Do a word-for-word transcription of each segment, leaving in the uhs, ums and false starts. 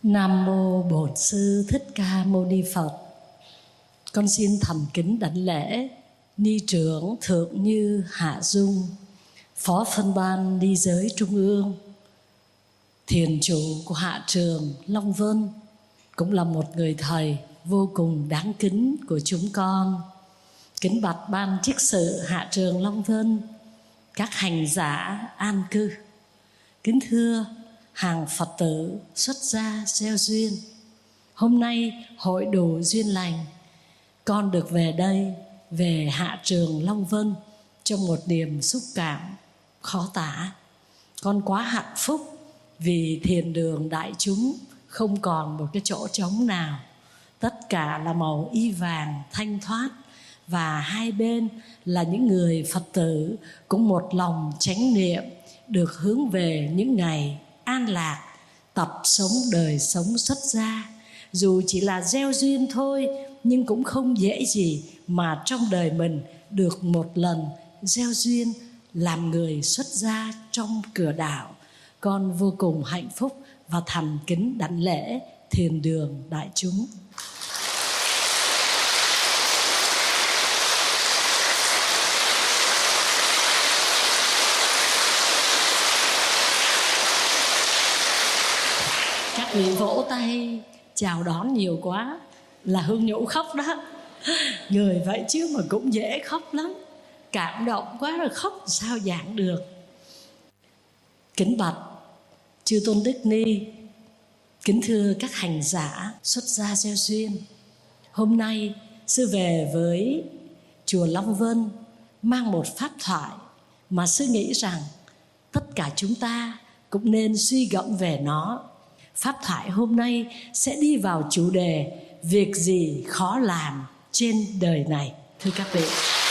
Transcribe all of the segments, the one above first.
Nam mô Bổn Sư Thích Ca Mâu Ni Phật. Con xin thành kính đảnh lễ Ni trưởng Thượng Như Hạ Dung, Phó Phân ban Ni giới Trung ương, thiền chủ của Hạ trường Long Vân, cũng là một người thầy vô cùng đáng kính của chúng con. Kính bạch ban chức sự Hạ trường Long Vân, các hành giả an cư. Kính thưa hàng Phật tử xuất gia gieo duyên, hôm nay hội đủ duyên lành, con được về đây, về Hạ trường Long Vân trong một niềm xúc cảm khó tả. Con quá hạnh phúc vì thiền đường đại chúng không còn một cái chỗ trống nào. Tất cả là màu y vàng thanh thoát, và hai bên là những người Phật tử cũng một lòng chánh niệm, được hướng về những ngày an lạc, tập sống đời sống xuất gia. Dù chỉ là gieo duyên thôi, nhưng cũng không dễ gì mà trong đời mình được một lần gieo duyên làm người xuất gia trong cửa đạo. Con vô cùng hạnh phúc và thành kính đảnh lễ thiền đường đại chúng. Các vị vỗ tay chào đón nhiều quá là Hương Nhũ khóc đó. Người vậy chứ mà cũng dễ khóc lắm, cảm động quá rồi khóc sao giảng được. Kính bạch chư tôn đức ni, kính thưa các hành giả xuất gia gieo duyên, hôm nay sư về với chùa Long Vân mang một pháp thoại mà sư nghĩ rằng tất cả chúng ta cũng nên suy gẫm về nó. Pháp thoại hôm nay sẽ đi vào chủ đề việc gì khó làm trên đời này. Thưa các vị,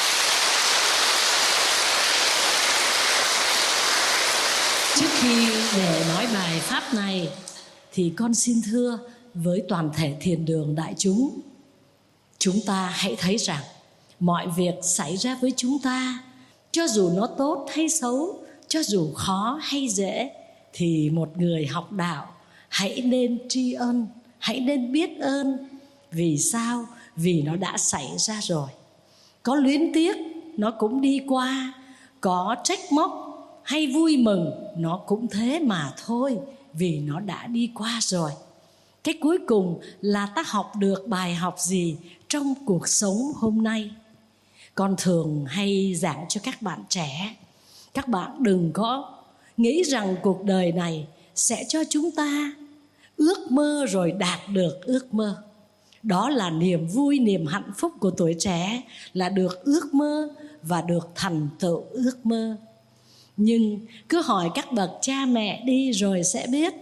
trước khi để nói bài pháp này thì con xin thưa với toàn thể thiền đường đại chúng, chúng ta hãy thấy rằng mọi việc xảy ra với chúng ta, cho dù nó tốt hay xấu, cho dù khó hay dễ, thì một người học đạo hãy nên tri ân, hãy nên biết ơn. Vì sao? Vì nó đã xảy ra rồi. Có luyến tiếc nó cũng đi qua, có trách móc hay vui mừng nó cũng thế mà thôi, vì nó đã đi qua rồi. Cái cuối cùng là ta học được bài học gì trong cuộc sống hôm nay. Con thường hay giảng cho các bạn trẻ, các bạn đừng có nghĩ rằng cuộc đời này sẽ cho chúng ta ước mơ rồi đạt được ước mơ. Đó là niềm vui, niềm hạnh phúc của tuổi trẻ, là được ước mơ và được thành tựu ước mơ. Nhưng cứ hỏi các bậc cha mẹ đi rồi sẽ biết,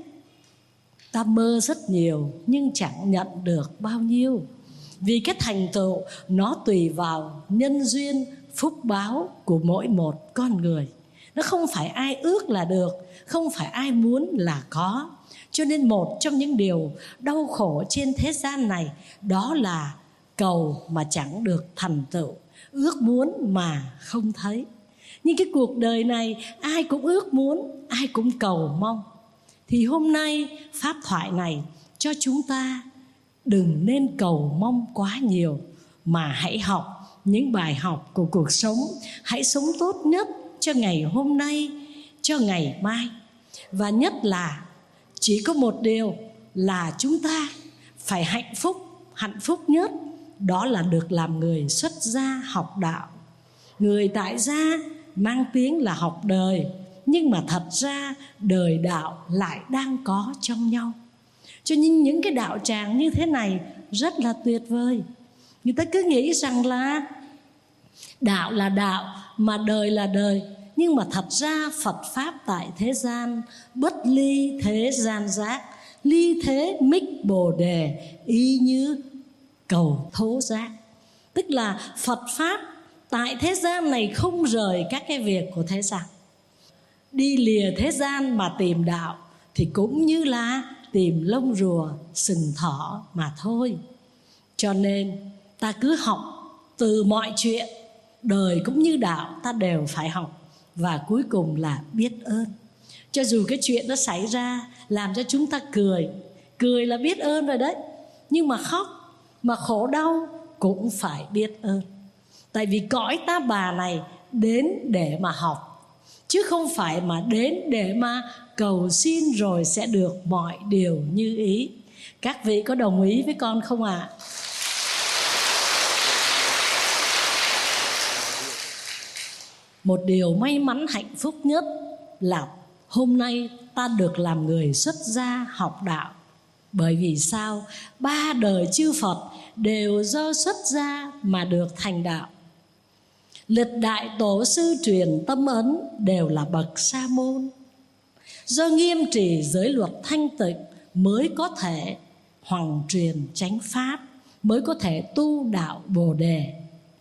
ta mơ rất nhiều nhưng chẳng nhận được bao nhiêu. Vì cái thành tựu nó tùy vào nhân duyên, phúc báo của mỗi một con người. Nó không phải ai ước là được, không phải ai muốn là có. Cho nên một trong những điều đau khổ trên thế gian này, đó là cầu mà chẳng được thành tựu, ước muốn mà không thấy. Nhưng cái cuộc đời này ai cũng ước muốn, ai cũng cầu mong. Thì hôm nay pháp thoại này cho chúng ta đừng nên cầu mong quá nhiều, mà hãy học những bài học của cuộc sống. Hãy sống tốt nhất cho ngày hôm nay, cho ngày mai. Và nhất là chỉ có một điều là chúng ta phải hạnh phúc, hạnh phúc nhất, đó là được làm người xuất gia học đạo. Người tại gia mang tiếng là học đời, nhưng mà thật ra đời đạo lại đang có trong nhau. Cho nên những cái đạo tràng như thế này rất là tuyệt vời. Người ta cứ nghĩ rằng là đạo là đạo, mà đời là đời. Nhưng mà thật ra Phật Pháp tại thế gian, bất ly thế gian giác, ly thế mích bồ đề, y như cầu thố giác. Tức là Phật Pháp tại thế gian này không rời các cái việc của thế gian. Đi lìa thế gian mà tìm đạo thì cũng như là tìm lông rùa sừng thỏ mà thôi. Cho nên ta cứ học từ mọi chuyện, đời cũng như đạo ta đều phải học. Và cuối cùng là biết ơn. Cho dù cái chuyện nó xảy ra làm cho chúng ta cười, Cười là biết ơn rồi đấy, nhưng mà khóc, mà khổ đau cũng phải biết ơn. Tại vì cõi ta bà này đến để mà học, chứ không phải mà đến để mà cầu xin rồi sẽ được mọi điều như ý. Các vị có đồng ý với con không ạ? À? Một điều may mắn hạnh phúc nhất là hôm nay ta được làm người xuất gia học đạo. Bởi vì sao? Ba đời chư Phật đều do xuất gia mà được thành đạo. Lịch đại tổ sư truyền tâm ấn đều là bậc sa môn. Do nghiêm trì giới luật thanh tịnh mới có thể hoằng truyền chánh pháp, mới có thể tu đạo Bồ đề.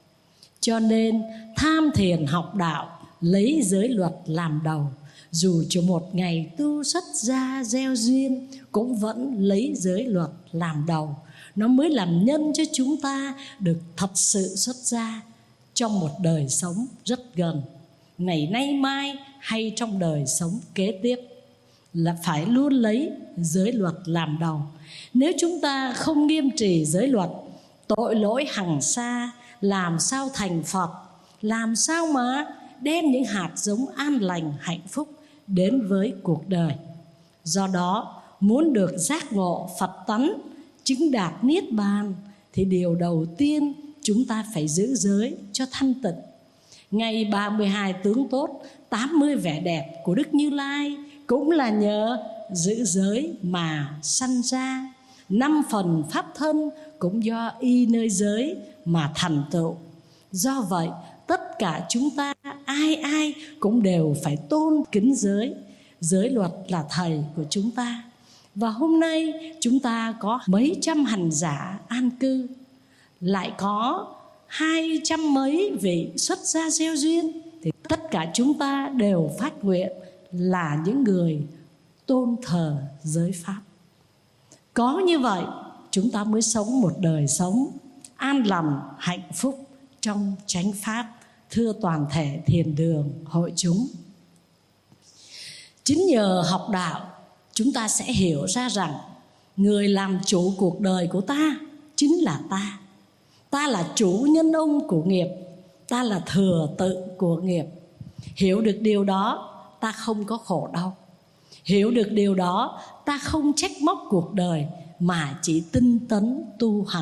Cho nên tham thiền học đạo, lấy giới luật làm đầu. Dù cho một ngày tu xuất gia gieo duyên, cũng vẫn lấy giới luật làm đầu. Nó mới làm nhân cho chúng ta được thật sự xuất gia trong một đời sống rất gần, ngày nay mai hay trong đời sống kế tiếp, là phải luôn lấy giới luật làm đầu. Nếu chúng ta không nghiêm trì giới luật, tội lỗi hằng sa, làm sao thành Phật, làm sao mà đem những hạt giống an lành hạnh phúc đến với cuộc đời. Do đó, muốn được giác ngộ Phật tánh, chứng đạt niết bàn, thì điều đầu tiên chúng ta phải giữ giới cho thanh tịnh. Ngày ba mươi hai tướng tốt, tám mươi vẻ đẹp của Đức Như Lai cũng là nhờ giữ giới mà sanh ra. Năm phần pháp thân cũng do y nơi giới mà thành tựu. Do vậy, tất cả chúng ta ai ai cũng đều phải tôn kính giới. Giới luật là thầy của chúng ta. Và hôm nay chúng ta có mấy trăm hành giả an cư, lại có hai trăm mấy vị xuất gia gieo duyên, thì tất cả chúng ta đều phát nguyện là những người tôn thờ giới pháp. Có như vậy chúng ta mới sống một đời sống an lành, hạnh phúc trong chánh pháp. Thưa toàn thể thiền đường hội chúng, chính nhờ học đạo chúng ta sẽ hiểu ra rằng người làm chủ cuộc đời của ta chính là ta. Ta là chủ nhân ông của nghiệp, ta là thừa tự của nghiệp. Hiểu được điều đó, ta không có khổ đau. Hiểu được điều đó, ta không trách móc cuộc đời mà chỉ tinh tấn tu hành.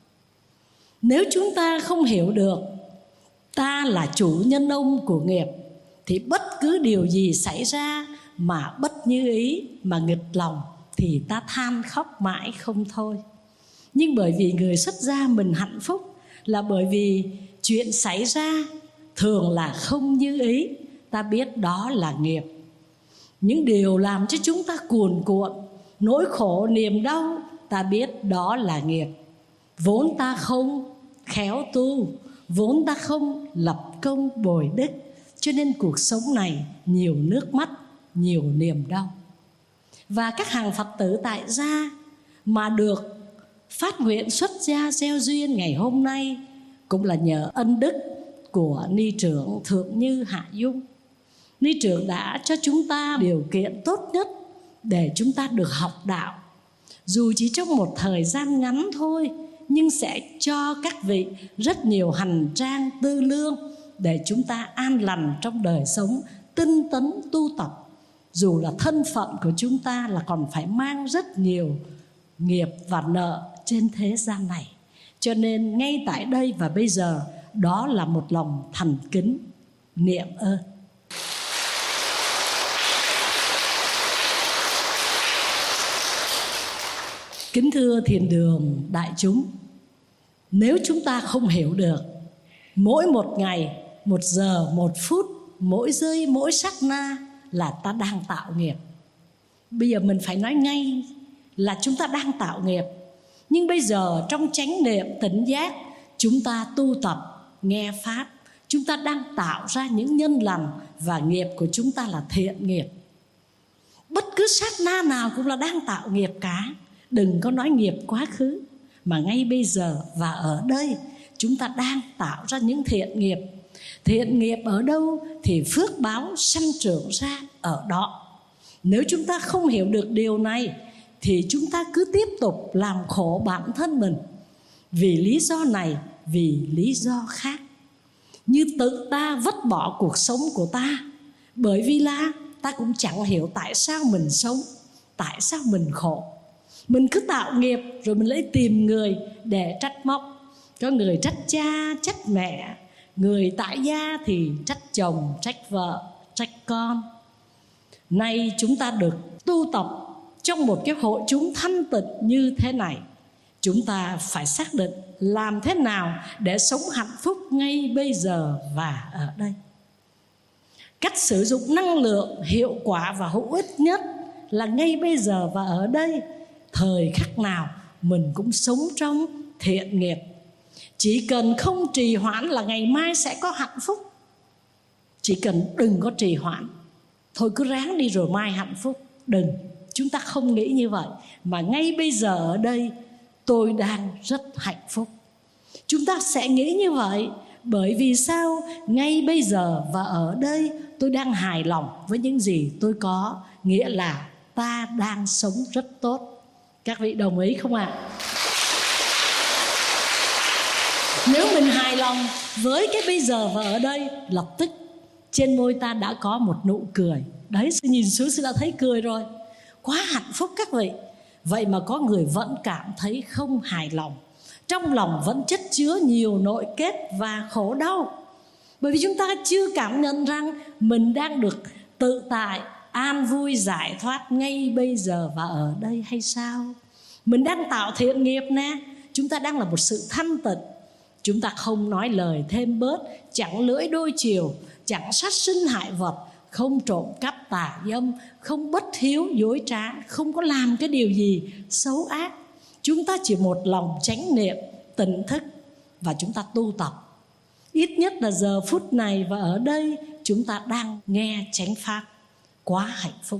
Nếu chúng ta không hiểu được ta là chủ nhân ông của nghiệp, thì bất cứ điều gì xảy ra mà bất như ý, mà nghịch lòng, thì ta than khóc mãi không thôi. Nhưng bởi vì người xuất gia mình hạnh phúc là bởi vì chuyện xảy ra thường là không như ý, ta biết đó là nghiệp. Những điều làm cho chúng ta cuồn cuộn, nỗi khổ niềm đau, ta biết đó là nghiệp. Vốn ta không khéo tu, vốn ta không lập công bồi đức, cho nên cuộc sống này nhiều nước mắt, nhiều niềm đau. Và các hàng Phật tử tại gia mà được phát nguyện xuất gia gieo duyên ngày hôm nay cũng là nhờ ân đức của Ni trưởng Thượng Như Hạ Dung. Ni trưởng đã cho chúng ta điều kiện tốt nhất để chúng ta được học đạo. Dù chỉ trong một thời gian ngắn thôi, nhưng sẽ cho các vị rất nhiều hành trang tư lương để chúng ta an lành trong đời sống, tinh tấn tu tập. Dù là thân phận của chúng ta là còn phải mang rất nhiều nghiệp và nợ trên thế gian này. Cho nên ngay tại đây và bây giờ, đó là một lòng thành kính niệm ơn. Kính thưa thiền đường đại chúng, nếu chúng ta không hiểu được mỗi một ngày, một giờ, một phút, mỗi giây, mỗi sát na là ta đang tạo nghiệp. Bây giờ mình phải nói ngay là chúng ta đang tạo nghiệp. Nhưng bây giờ trong chánh niệm tỉnh giác, chúng ta tu tập, nghe pháp, chúng ta đang tạo ra những nhân lành, và nghiệp của chúng ta là thiện nghiệp. Bất cứ sát na nào cũng là đang tạo nghiệp cả. Đừng có nói nghiệp quá khứ, mà ngay bây giờ và ở đây chúng ta đang tạo ra những thiện nghiệp. Thiện nghiệp ở đâu thì phước báo sanh trưởng ra ở đó. Nếu chúng ta không hiểu được điều này thì chúng ta cứ tiếp tục làm khổ bản thân mình, vì lý do này, vì lý do khác, như tự ta vứt bỏ cuộc sống của ta. Bởi vì là ta cũng chẳng hiểu tại sao mình sống, tại sao mình khổ. Mình cứ tạo nghiệp rồi mình lấy tìm người để trách móc. Có người trách cha, trách mẹ, người tại gia thì trách chồng, trách vợ, trách con. Nay chúng ta được tu tập trong một cái hội chúng thanh tịnh như thế này, chúng ta phải xác định làm thế nào để sống hạnh phúc ngay bây giờ và ở đây. Cách sử dụng năng lượng hiệu quả và hữu ích nhất là ngay bây giờ và ở đây. Thời khắc nào mình cũng sống trong thiện nghiệp. Chỉ cần không trì hoãn là ngày mai sẽ có hạnh phúc. Chỉ cần đừng có trì hoãn, thôi cứ ráng đi rồi mai hạnh phúc. Đừng, chúng ta không nghĩ như vậy. Mà ngay bây giờ ở đây tôi đang rất hạnh phúc. Chúng ta sẽ nghĩ như vậy. Bởi vì sao? Ngay bây giờ và ở đây tôi đang hài lòng với những gì tôi có. Nghĩa là ta đang sống rất tốt. Các vị đồng ý không ạ? À? Nếu mình hài lòng với cái bây giờ và ở đây, lập tức trên môi ta đã có một nụ cười. Đấy, sư nhìn xuống sư đã thấy cười rồi. Quá hạnh phúc các vị. Vậy mà có người vẫn cảm thấy không hài lòng, trong lòng vẫn chất chứa nhiều nội kết và khổ đau. Bởi vì chúng ta chưa cảm nhận rằng mình đang được tự tại, an vui, giải thoát ngay bây giờ và ở đây hay sao? Mình đang tạo thiện nghiệp nè, chúng ta đang là một sự thanh tịnh. Chúng ta không nói lời thêm bớt, chẳng lưỡi đôi chiều, chẳng sát sinh hại vật, không trộm cắp tà dâm, không bất hiếu dối trá, không có làm cái điều gì xấu ác. Chúng ta chỉ một lòng chánh niệm, tỉnh thức và chúng ta tu tập. Ít nhất là giờ phút này và ở đây chúng ta đang nghe chánh pháp. Quá hạnh phúc.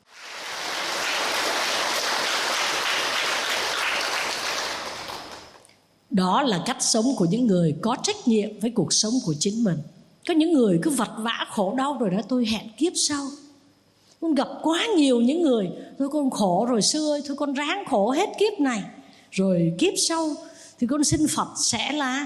Đó là cách sống của những người có trách nhiệm với cuộc sống của chính mình. Có những người cứ vật vã khổ đau rồi đó, tôi hẹn kiếp sau. Con gặp quá nhiều những người, thôi con khổ rồi sư ơi, thôi con ráng khổ hết kiếp này, rồi kiếp sau thì con xin Phật sẽ là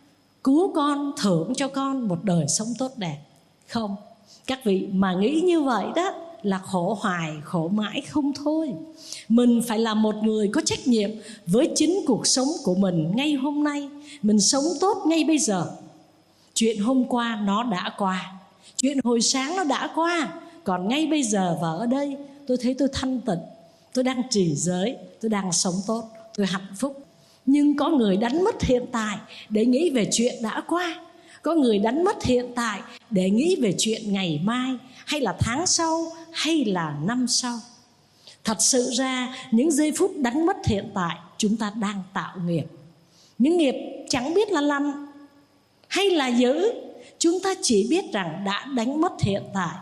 cứu con, thưởng cho con một đời sống tốt đẹp. Không, các vị mà nghĩ như vậy đó là khổ hoài, khổ mãi không thôi. Mình phải là một người có trách nhiệm với chính cuộc sống của mình ngay hôm nay. Mình sống tốt ngay bây giờ. Chuyện hôm qua nó đã qua, chuyện hồi sáng nó đã qua. Còn ngay bây giờ và ở đây tôi thấy tôi thanh tịnh, tôi đang trì giới, tôi đang sống tốt, tôi hạnh phúc. Nhưng có người đánh mất hiện tại để nghĩ về chuyện đã qua. Có người đánh mất hiện tại để nghĩ về chuyện ngày mai, hay là tháng sau, hay là năm sau. Thật sự ra những giây phút đánh mất hiện tại, chúng ta đang tạo nghiệp. Những nghiệp chẳng biết là lành hay là dữ. Chúng ta chỉ biết rằng đã đánh mất hiện tại.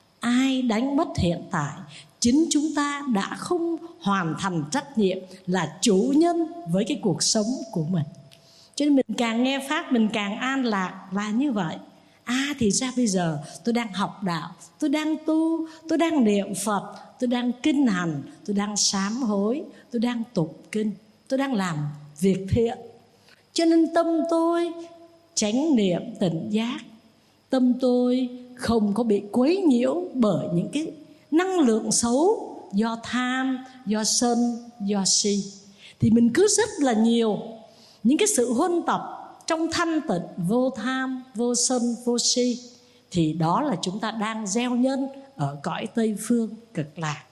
Ai đánh mất hiện tại? Chính chúng ta đã không hoàn thành trách nhiệm là chủ nhân với cái cuộc sống của mình. Cho nên mình càng nghe Pháp mình càng an lạc là như vậy. À thì ra bây giờ tôi đang học đạo, tôi đang tu, tôi đang niệm Phật, tôi đang kinh hành, tôi đang sám hối, tôi đang tụng kinh, tôi đang làm việc thiện. Cho nên tâm tôi chánh niệm tỉnh giác. Tâm tôi không có bị quấy nhiễu bởi những cái năng lượng xấu do tham, do sân, do si. Thì mình cứ rất là nhiều những cái sự huân tập trong thanh tịnh, vô tham, vô sân, vô si. Thì đó là chúng ta đang gieo nhân ở cõi Tây Phương Cực Lạc.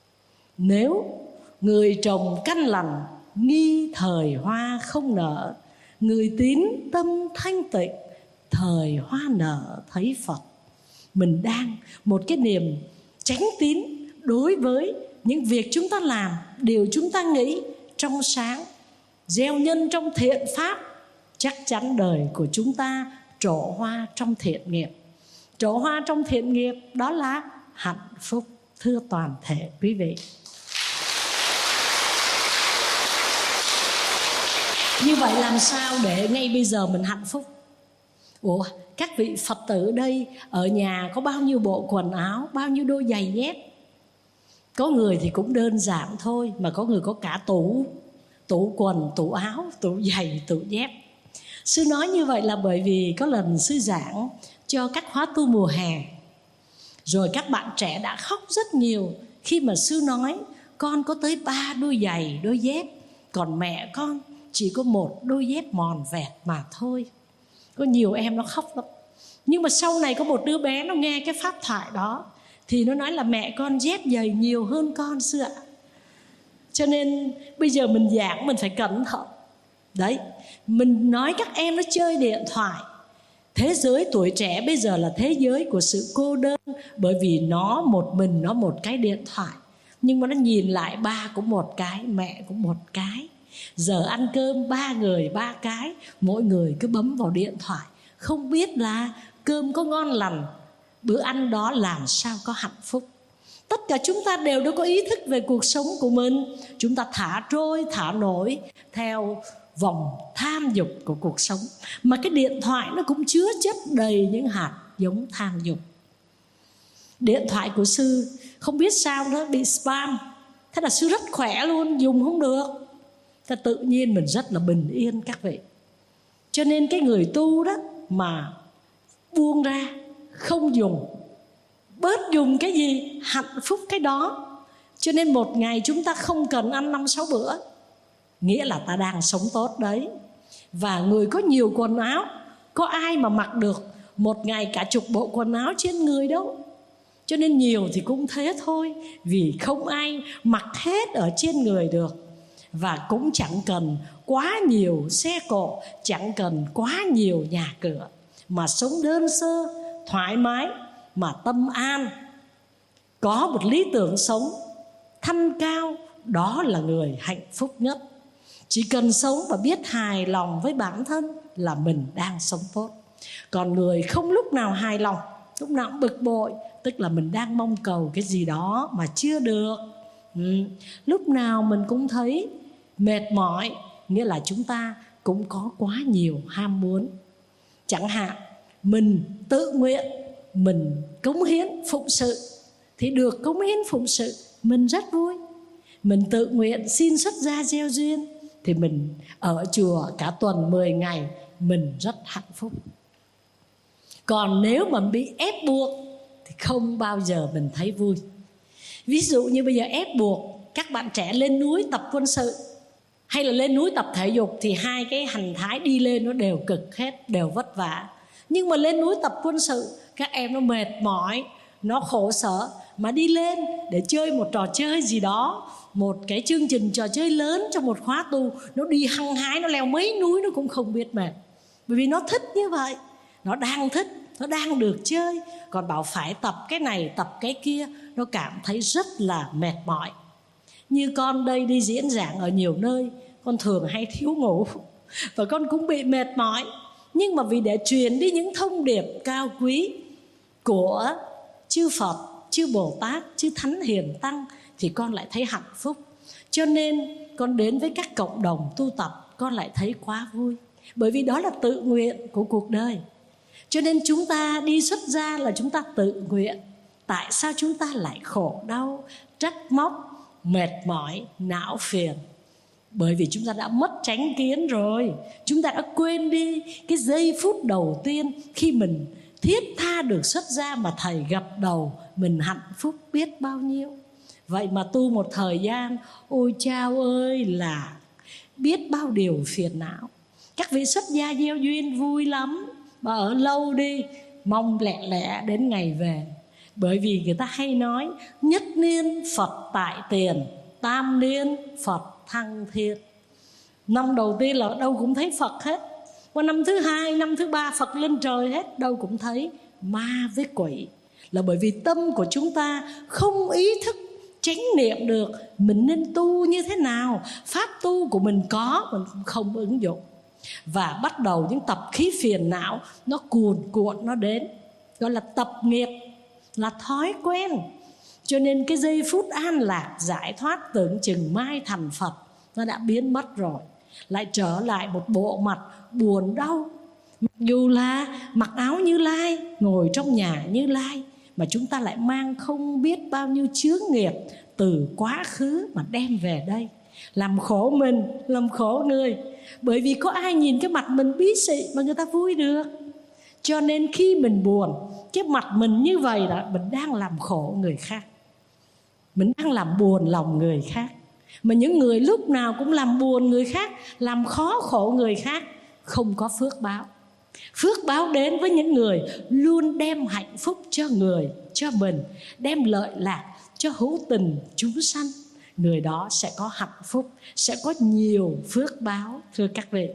Nếu người trồng căn lành, nghi thời hoa không nở, người tín tâm thanh tịnh, thời hoa nở thấy Phật. Mình đang một cái niềm chánh tín đối với những việc chúng ta làm, điều chúng ta nghĩ trong sáng, gieo nhân trong thiện pháp. Chắc chắn đời của chúng ta trổ hoa trong thiện nghiệp. Trổ hoa trong thiện nghiệp đó là hạnh phúc, thưa toàn thể quý vị. Như vậy làm sao để ngay bây giờ mình hạnh phúc? Ủa, các vị Phật tử đây ở nhà có bao nhiêu bộ quần áo, bao nhiêu đôi giày dép? Có người thì cũng đơn giản thôi, mà có người có cả tủ, tủ quần, tủ áo, tủ giày, tủ dép. Sư nói như vậy là bởi vì có lần sư giảng cho các khóa tu mùa hè, rồi các bạn trẻ đã khóc rất nhiều khi mà sư nói con có tới ba đôi giày, đôi dép, còn mẹ con chỉ có một đôi dép mòn vẹt mà thôi. Có nhiều em nó khóc lắm. Nhưng mà sau này có một đứa bé nó nghe cái pháp thoại đó thì nó nói là mẹ con dép giày nhiều hơn con sư ạ. Cho nên bây giờ mình giảng mình phải cẩn thận. Đấy, mình nói các em nó chơi điện thoại. Thế giới tuổi trẻ bây giờ là thế giới của sự cô đơn, bởi vì nó một mình nó một cái điện thoại. Nhưng mà nó nhìn lại ba cũng một cái, mẹ cũng một cái. Giờ ăn cơm ba người ba cái, mỗi người cứ bấm vào điện thoại, không biết là cơm có ngon lành, bữa ăn đó làm sao có hạnh phúc. Tất cả chúng ta đều đã có ý thức về cuộc sống của mình. Chúng ta thả trôi, thả nổi theo vòng tham dục của cuộc sống. Mà cái điện thoại nó cũng chứa chất đầy những hạt giống tham dục. Điện thoại của sư không biết sao nó bị spam. Thế là sư rất khỏe luôn, dùng không được. Thế tự nhiên mình rất là bình yên các vị. Cho nên cái người tu đó mà buông ra, không dùng, bớt dùng cái gì, hạnh phúc cái đó. Cho nên một ngày chúng ta không cần ăn năm sáu bữa, nghĩa là ta đang sống tốt đấy. Và người có nhiều quần áo, có ai mà mặc được một ngày cả chục bộ quần áo trên người đâu. Cho nên nhiều thì cũng thế thôi, vì không ai mặc hết ở trên người được. Và cũng chẳng cần quá nhiều xe cộ, chẳng cần quá nhiều nhà cửa, mà sống đơn sơ, thoải mái, mà tâm an, có một lý tưởng sống thanh cao, đó là người hạnh phúc nhất. Chỉ cần sống và biết hài lòng với bản thân là mình đang sống tốt. Còn người không lúc nào hài lòng, lúc nào cũng bực bội, tức là mình đang mong cầu cái gì đó mà chưa được. ừ. Lúc nào mình cũng thấy mệt mỏi, nghĩa là chúng ta cũng có quá nhiều ham muốn. Chẳng hạn mình tự nguyện, mình cống hiến phụng sự thì được cống hiến phụng sự, mình rất vui. Mình tự nguyện xin xuất gia gieo duyên thì mình ở chùa cả tuần mười ngày, mình rất hạnh phúc. Còn nếu mà bị ép buộc thì không bao giờ mình thấy vui. Ví dụ như bây giờ ép buộc các bạn trẻ lên núi tập quân sự hay là lên núi tập thể dục, thì hai cái hành thái đi lên nó đều cực hết, đều vất vả. Nhưng mà lên núi tập quân sự, các em nó mệt mỏi, nó khổ sở, mà đi lên để chơi một trò chơi gì đó, một cái chương trình trò chơi lớn trong một khóa tu, nó đi hăng hái, nó leo mấy núi nó cũng không biết mệt. Bởi vì nó thích như vậy, nó đang thích, nó đang được chơi. Còn bảo phải tập cái này, tập cái kia, nó cảm thấy rất là mệt mỏi. Như con đây đi diễn giảng ở nhiều nơi, con thường hay thiếu ngủ và con cũng bị mệt mỏi. Nhưng mà vì để truyền đi những thông điệp cao quý của chư Phật, chư Bồ Tát, chư Thánh Hiền Tăng thì con lại thấy hạnh phúc. Cho nên con đến với các cộng đồng tu tập, con lại thấy quá vui. Bởi vì đó là tự nguyện của cuộc đời. Cho nên chúng ta đi xuất gia là chúng ta tự nguyện. Tại sao chúng ta lại khổ đau, trách móc, mệt mỏi, não phiền? Bởi vì chúng ta đã mất chánh kiến rồi. Chúng ta đã quên đi cái giây phút đầu tiên khi mình thiết tha được xuất gia mà thầy gật đầu, mình hạnh phúc biết bao nhiêu. Vậy mà tu một thời gian, ôi chao ơi là biết bao điều phiền não. Các vị xuất gia gieo duyên vui lắm, mà ở lâu đi, mong lẹ lẹ đến ngày về. Bởi vì người ta hay nói nhất niên Phật tại tiền, tam niên Phật thăng thiên. Năm đầu tiên là đâu cũng thấy Phật hết, qua năm thứ hai, năm thứ ba Phật lên trời hết, đâu cũng thấy ma với quỷ. Là bởi vì tâm của chúng ta không ý thức chánh niệm được mình nên tu như thế nào. Pháp tu của mình có, mình cũng không ứng dụng. Và bắt đầu những tập khí phiền não nó cuồn cuộn nó đến, gọi là tập nghiệp, là thói quen. Cho nên cái giây phút an lạc giải thoát tưởng chừng mai thành Phật nó đã biến mất rồi, lại trở lại một bộ mặt buồn đau. Mặc dù là mặc áo Như Lai, ngồi trong nhà Như Lai, mà chúng ta lại mang không biết bao nhiêu chướng nghiệp từ quá khứ mà đem về đây, làm khổ mình, làm khổ người. Bởi vì có ai nhìn cái mặt mình bí xị mà người ta vui được. Cho nên khi mình buồn, cái mặt mình như vậy là mình đang làm khổ người khác, mình đang làm buồn lòng người khác. Mà những người lúc nào cũng làm buồn người khác, làm khó khổ người khác, không có phước báo. Phước báo đến với những người luôn đem hạnh phúc cho người, cho mình, đem lợi lạc cho hữu tình chúng sanh. Người đó sẽ có hạnh phúc, sẽ có nhiều phước báo, thưa các vị.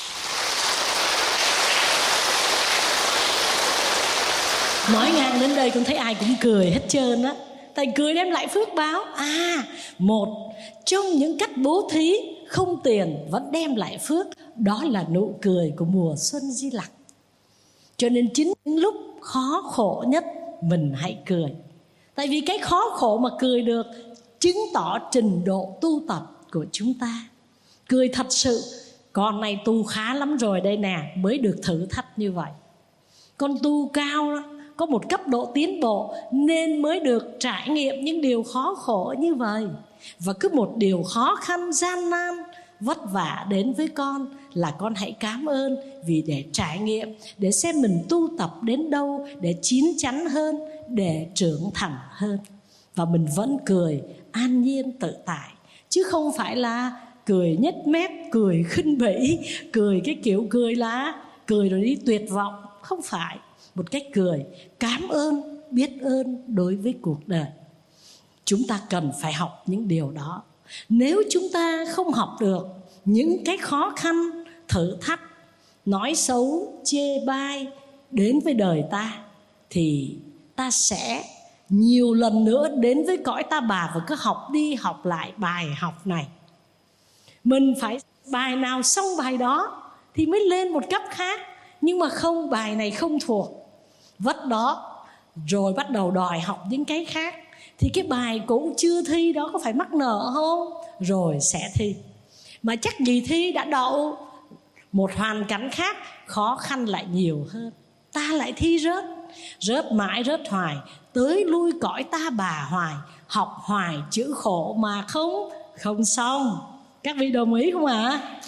Nói ngang đến đây con thấy ai cũng cười hết trơn á. Tại cười đem lại phước báo. À, một trong những cách bố thí không tiền vẫn đem lại phước, đó là nụ cười của mùa xuân Di Lặc. Cho nên chính những lúc khó khổ nhất mình hãy cười. Tại vì cái khó khổ mà cười được chứng tỏ trình độ tu tập của chúng ta. Cười thật sự, con này tu khá lắm rồi đây nè, mới được thử thách như vậy. Con tu cao đó, có một cấp độ tiến bộ nên mới được trải nghiệm những điều khó khổ như vậy. Và cứ một điều khó khăn, gian nan, vất vả đến với con là con hãy cảm ơn, vì để trải nghiệm, để xem mình tu tập đến đâu, để chín chắn hơn, để trưởng thành hơn. Và mình vẫn cười an nhiên tự tại, chứ không phải là cười nhếch mép, cười khinh bỉ, cười cái kiểu cười là cười rồi đi tuyệt vọng. Không phải, một cách cười cảm ơn, biết ơn đối với cuộc đời. Chúng ta cần phải học những điều đó. Nếu chúng ta không học được những cái khó khăn, thử thách, nói xấu, chê bai đến với đời ta, thì ta sẽ nhiều lần nữa đến với cõi ta bà và cứ học đi học lại bài học này. Mình phải bài nào xong bài đó thì mới lên một cấp khác. Nhưng mà không, bài này không thuộc, vất đó, rồi bắt đầu đòi học những cái khác, thì cái bài cũng chưa thi đó có phải mắc nợ không? Rồi sẽ thi. Mà chắc gì thi đã đậu, một hoàn cảnh khác khó khăn lại nhiều hơn, ta lại thi rớt. Rớt mãi rớt hoài, tới lui cõi ta bà hoài, học hoài chữ khổ mà không không xong. Các vị đồng ý không ạ? À?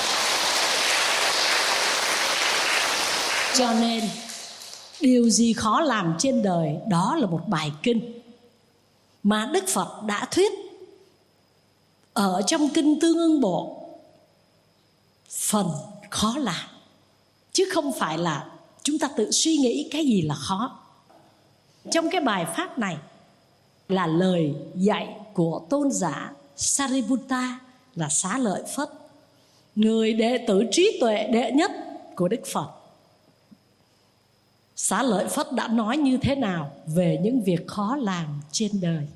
Cho nên điều gì khó làm trên đời, đó là một bài kinh mà Đức Phật đã thuyết ở trong kinh Tương Ưng Bộ. Phần khó làm, chứ không phải là chúng ta tự suy nghĩ cái gì là khó. Trong cái bài pháp này là lời dạy của tôn giả Sariputta, là Xá Lợi Phất, người đệ tử trí tuệ đệ nhất của Đức Phật. Xá Lợi Phất đã nói như thế nào về những việc khó làm trên đời.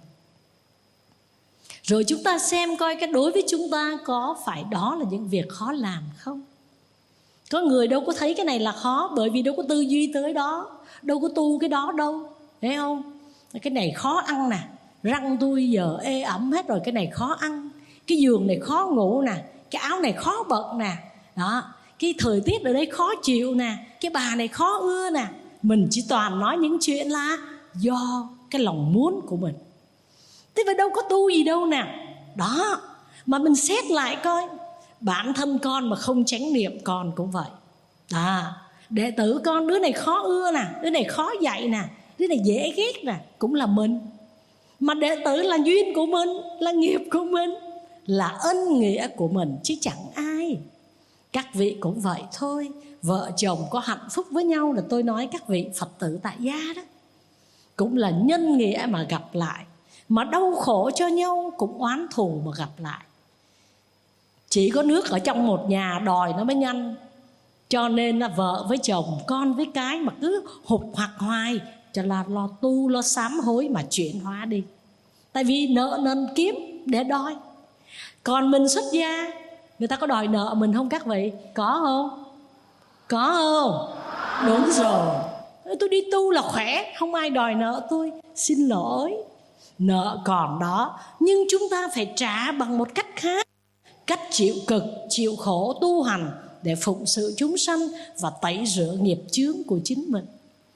Rồi chúng ta xem coi cái đối với chúng ta có phải đó là những việc khó làm không? Có người đâu có thấy cái này là khó, bởi vì đâu có tư duy tới đó, đâu có tu cái đó đâu, thấy không? Cái này khó ăn nè, răng tôi giờ ê ẩm hết rồi, cái này khó ăn. Cái giường này khó ngủ nè, cái áo này khó bận nè, đó, cái thời tiết ở đây khó chịu nè, cái bà này khó ưa nè. Mình chỉ toàn nói những chuyện là do cái lòng muốn của mình. Thế vậy đâu có tu gì đâu nè. Đó, mà mình xét lại coi, bản thân con mà không chánh niệm con cũng vậy. À, đệ tử con đứa này khó ưa nè, đứa này khó dạy nè, đứa này dễ ghét nè, cũng là mình. Mà đệ tử là duyên của mình, là nghiệp của mình, là ân nghĩa của mình, chứ chẳng ai. Các vị cũng vậy thôi. Vợ chồng có hạnh phúc với nhau là tôi nói các vị Phật tử tại gia đó, cũng là nhân nghĩa mà gặp lại. Mà đau khổ cho nhau cũng oán thù mà gặp lại. Chỉ có nước ở trong một nhà đòi nó mới nhanh. Cho nên là vợ với chồng, con với cái mà cứ hụt hoặc hoài, cho là lo tu, lo sám hối mà chuyển hóa đi. Tại vì nợ nần kiếm để đòi. Còn mình xuất gia, người ta có đòi nợ mình không các vị? Có không? Có không? Đúng rồi. Tôi đi tu là khỏe, không ai đòi nợ tôi. Xin lỗi, nợ còn đó, nhưng chúng ta phải trả bằng một cách khác. Cách chịu cực, chịu khổ, tu hành để phụng sự chúng sanh và tẩy rửa nghiệp chướng của chính mình.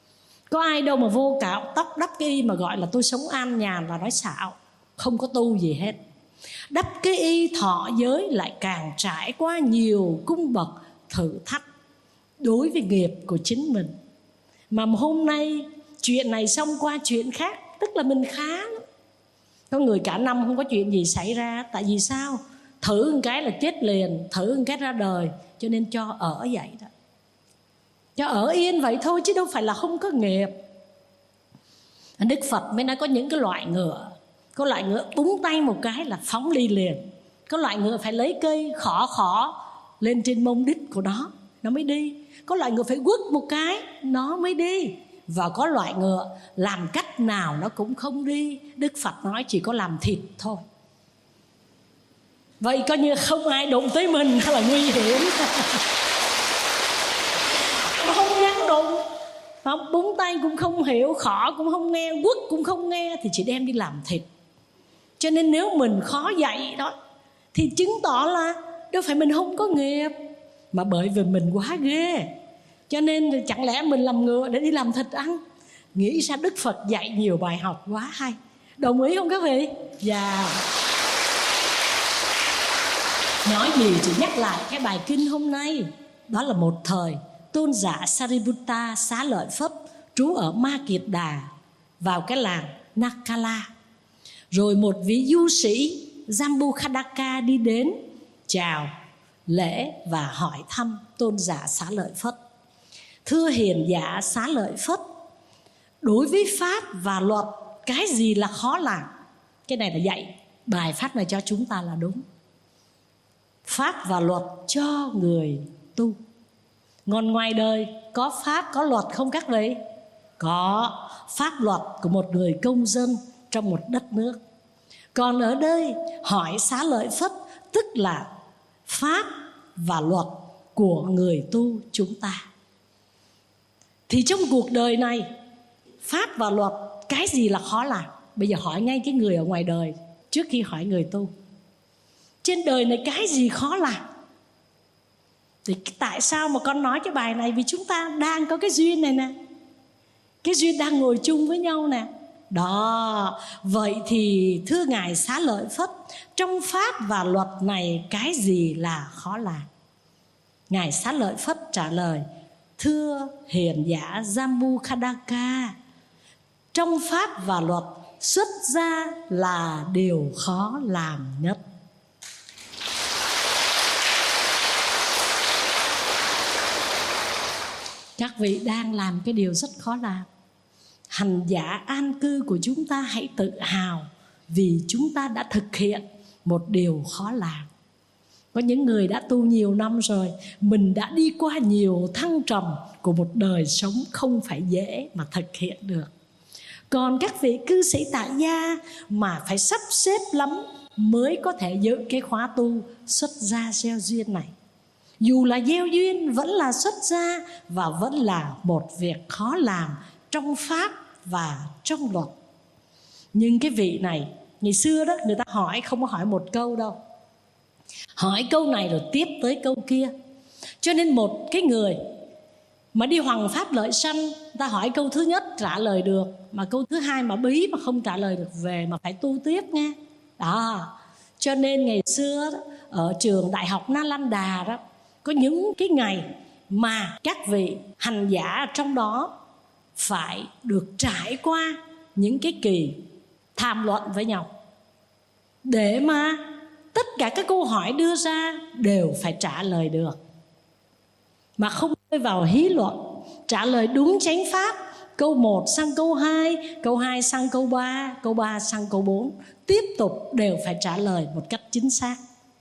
Có ai đâu mà vô cạo tóc đắp cái y mà gọi là tôi sống an nhàn và nói xạo. Không có tu gì hết. Đắp cái y thọ giới lại càng trải qua nhiều cung bậc thử thách đối với nghiệp của chính mình. Mà hôm nay chuyện này xong qua chuyện khác, tức là mình khá lắm. Có người cả năm không có chuyện gì xảy ra. Tại vì sao? Thử một cái là chết liền, thử một cái ra đời. Cho nên cho ở vậy đó, cho ở yên vậy thôi, chứ đâu phải là không có nghiệp. Đức Phật mới nói có những cái loại ngựa, có loại ngựa búng tay một cái là phóng đi liền. Có loại ngựa phải lấy cây khỏ khỏ lên trên mông đít của nó, nó mới đi. Có loại ngựa phải quất một cái nó mới đi. Và có loại ngựa làm cách nào nó cũng không đi. Đức Phật nói chỉ có làm thịt thôi. Vậy coi như không ai đụng tới mình hay là nguy hiểm. Nó không dám đụng, không, búng tay cũng không hiểu, khỏ cũng không nghe, quất cũng không nghe, thì chỉ đem đi làm thịt. Cho nên nếu mình khó dạy đó thì chứng tỏ là đâu phải mình không có nghiệp, mà bởi vì mình quá ghê. Cho nên chẳng lẽ mình làm ngựa để đi làm thịt ăn? Nghĩ sao Đức Phật dạy nhiều bài học quá hay. Đồng ý không các vị? Dạ yeah. Nói gì chỉ nhắc lại cái bài kinh hôm nay. Đó là một thời tôn giả Sariputta Xá Lợi Phất trú ở Ma Kiệt Đà, vào cái làng Nakala. Rồi một vị du sĩ Jambukadaka đi đến chào lễ và hỏi thăm tôn giả Xá Lợi Phất. Thưa hiền giả Xá Lợi Phất, đối với pháp và luật cái gì là khó làm? Cái này là dạy bài pháp này cho chúng ta là đúng. Pháp và luật cho người tu. Còn ngoài đời có pháp có luật không các vị? Có pháp luật của một người công dân trong một đất nước. Còn ở đây hỏi Xá Lợi Phất, tức là pháp và luật của người tu chúng ta. Thì trong cuộc đời này, pháp và luật cái gì là khó làm? Bây giờ hỏi ngay cái người ở ngoài đời trước khi hỏi người tu. Trên đời này cái gì khó làm? Thì tại sao mà con nói cái bài này? Vì chúng ta đang có cái duyên này nè, cái duyên đang ngồi chung với nhau nè. Đó, vậy thì thưa Ngài Xá Lợi Phất, trong pháp và luật này cái gì là khó làm? Ngài Xá Lợi Phất trả lời, thưa hiền giả Jambukadaka, trong pháp và luật xuất gia là điều khó làm nhất. Các vị đang làm cái điều rất khó làm. Hành giả an cư của chúng ta hãy tự hào vì chúng ta đã thực hiện một điều khó làm. Có những người đã tu nhiều năm rồi, mình đã đi qua nhiều thăng trầm của một đời sống không phải dễ mà thực hiện được. Còn các vị cư sĩ tại gia mà phải sắp xếp lắm mới có thể giữ cái khóa tu xuất gia gieo duyên này. Dù là gieo duyên vẫn là xuất gia và vẫn là một việc khó làm trong pháp và trong luật. Nhưng cái vị này, ngày xưa đó người ta hỏi không có hỏi một câu đâu, hỏi câu này rồi tiếp tới câu kia. Cho nên một cái người mà đi hoằng pháp lợi sanh, ta hỏi câu thứ nhất trả lời được, mà câu thứ hai mà bí mà không trả lời được về mà phải tu tiếp nghe. Đó, cho nên ngày xưa đó, ở trường Đại học Nalanda đó, có những cái ngày mà các vị hành giả trong đó phải được trải qua những cái kỳ tham luận với nhau, để mà tất cả các câu hỏi đưa ra đều phải trả lời được, mà không rơi vào hí luận, trả lời đúng chánh pháp. Câu một sang câu hai, câu hai sang câu ba, câu ba sang câu bốn, tiếp tục đều phải trả lời một cách chính xác.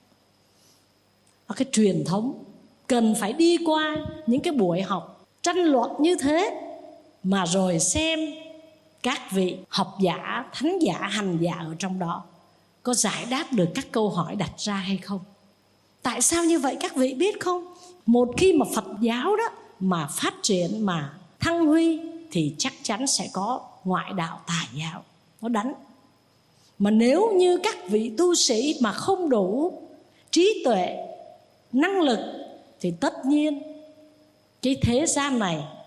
Cái truyền thống cần phải đi qua những cái buổi học tranh luận như thế, mà rồi xem các vị học giả, thánh giả, hành giả ở trong đó có giải đáp được các câu hỏi đặt ra hay không. Tại sao như vậy các vị biết không? Một khi mà Phật giáo đó mà phát triển, mà thăng huy, thì chắc chắn sẽ có ngoại đạo tà giáo nó đánh. Mà nếu như các vị tu sĩ mà không đủ trí tuệ, năng lực, thì tất nhiên cái thế gian này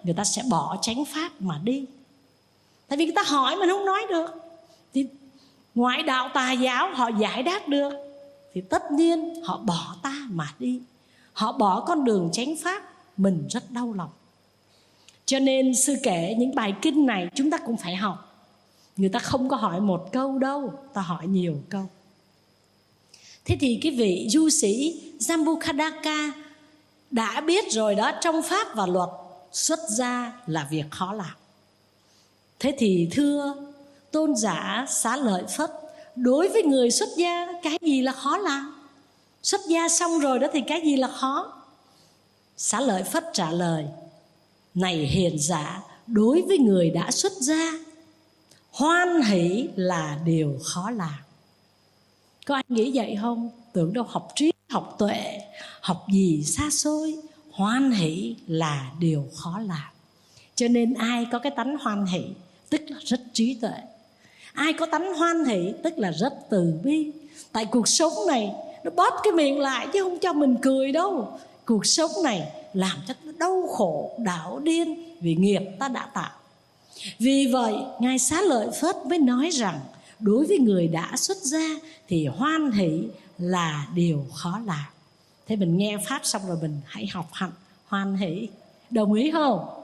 người ta sẽ bỏ chánh pháp mà đi. Tại vì người ta hỏi mà không nói được, thì ngoại đạo tà giáo họ giải đáp được, thì tất nhiên họ bỏ ta mà đi. Họ bỏ con đường chánh pháp, mình rất đau lòng. Cho nên sư kể những bài kinh này chúng ta cũng phải học. Người ta không có hỏi một câu đâu, ta hỏi nhiều câu. Thế thì cái vị du sĩ Jambukadaka đã biết rồi đó, trong pháp và luật xuất gia là việc khó làm. Thế thì thưa tôn giả Xá Lợi Phất, đối với người xuất gia cái gì là khó làm? Xuất gia xong rồi đó thì cái gì là khó? Xá Lợi Phất trả lời: này hiền giả, đối với người đã xuất gia, hoan hỷ là điều khó làm. Có ai nghĩ vậy không? Tưởng đâu học trí, học tuệ, học gì xa xôi. Hoan hỷ là điều khó làm. Cho nên ai có cái tánh hoan hỷ tức là rất trí tuệ. Ai có tánh hoan hỷ tức là rất từ bi. Tại cuộc sống này nó bóp cái miệng lại chứ không cho mình cười đâu. Cuộc sống này làm cho ta đau khổ, đảo điên vì nghiệp ta đã tạo. Vì vậy Ngài Xá Lợi Phất mới nói rằng đối với người đã xuất gia thì hoan hỷ là điều khó làm. Thế mình nghe pháp xong rồi mình hãy học hành hoan hỷ. Đồng ý không?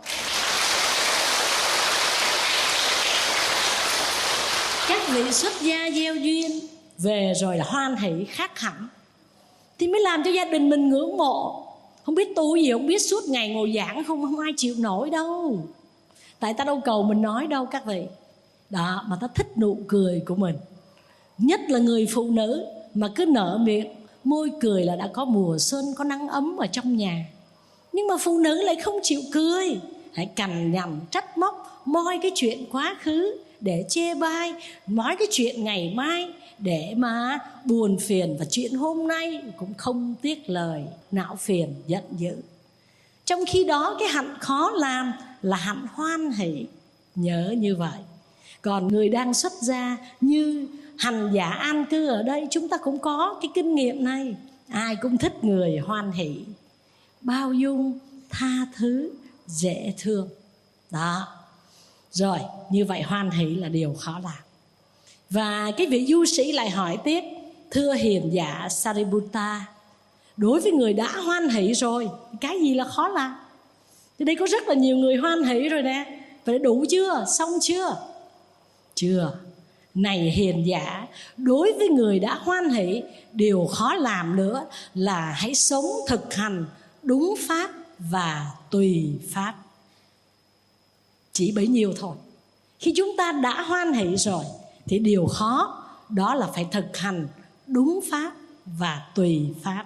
Các vị xuất gia gieo duyên về rồi là hoan hỷ khác hẳn, thì mới làm cho gia đình mình ngưỡng mộ. Không biết tu gì, không biết suốt ngày ngồi giảng không, không ai chịu nổi đâu. Tại ta đâu cầu mình nói đâu các vị. Đó, mà ta thích nụ cười của mình. Nhất là người phụ nữ mà cứ nở miệng, môi cười là đã có mùa xuân, có nắng ấm ở trong nhà. Nhưng mà phụ nữ lại không chịu cười, hãy cằn nhằn, trách móc, moi cái chuyện quá khứ để chê bai, nói cái chuyện ngày mai để mà buồn phiền, và chuyện hôm nay cũng không tiếc lời, não phiền, giận dữ. Trong khi đó cái hạnh khó làm là hạnh hoan hỷ, nhớ như vậy. Còn người đang xuất gia như hành giả an cư ở đây, chúng ta cũng có cái kinh nghiệm này. Ai cũng thích người hoan hỷ, bao dung, tha thứ, dễ thương. Đó. Rồi, như vậy hoan hỷ là điều khó làm. Và cái vị du sĩ lại hỏi tiếp: thưa hiền giả Sariputta, đối với người đã hoan hỷ rồi, cái gì là khó làm? Thì đây có rất là nhiều người hoan hỷ rồi nè. Vậy đủ chưa? Xong chưa? Chưa. Này hiền giả, đối với người đã hoan hỷ, điều khó làm nữa là hãy sống thực hành đúng pháp và tùy pháp. Chỉ bấy nhiêu thôi. Khi chúng ta đã hoan hỷ rồi thì điều khó đó là phải thực hành đúng pháp và tùy pháp.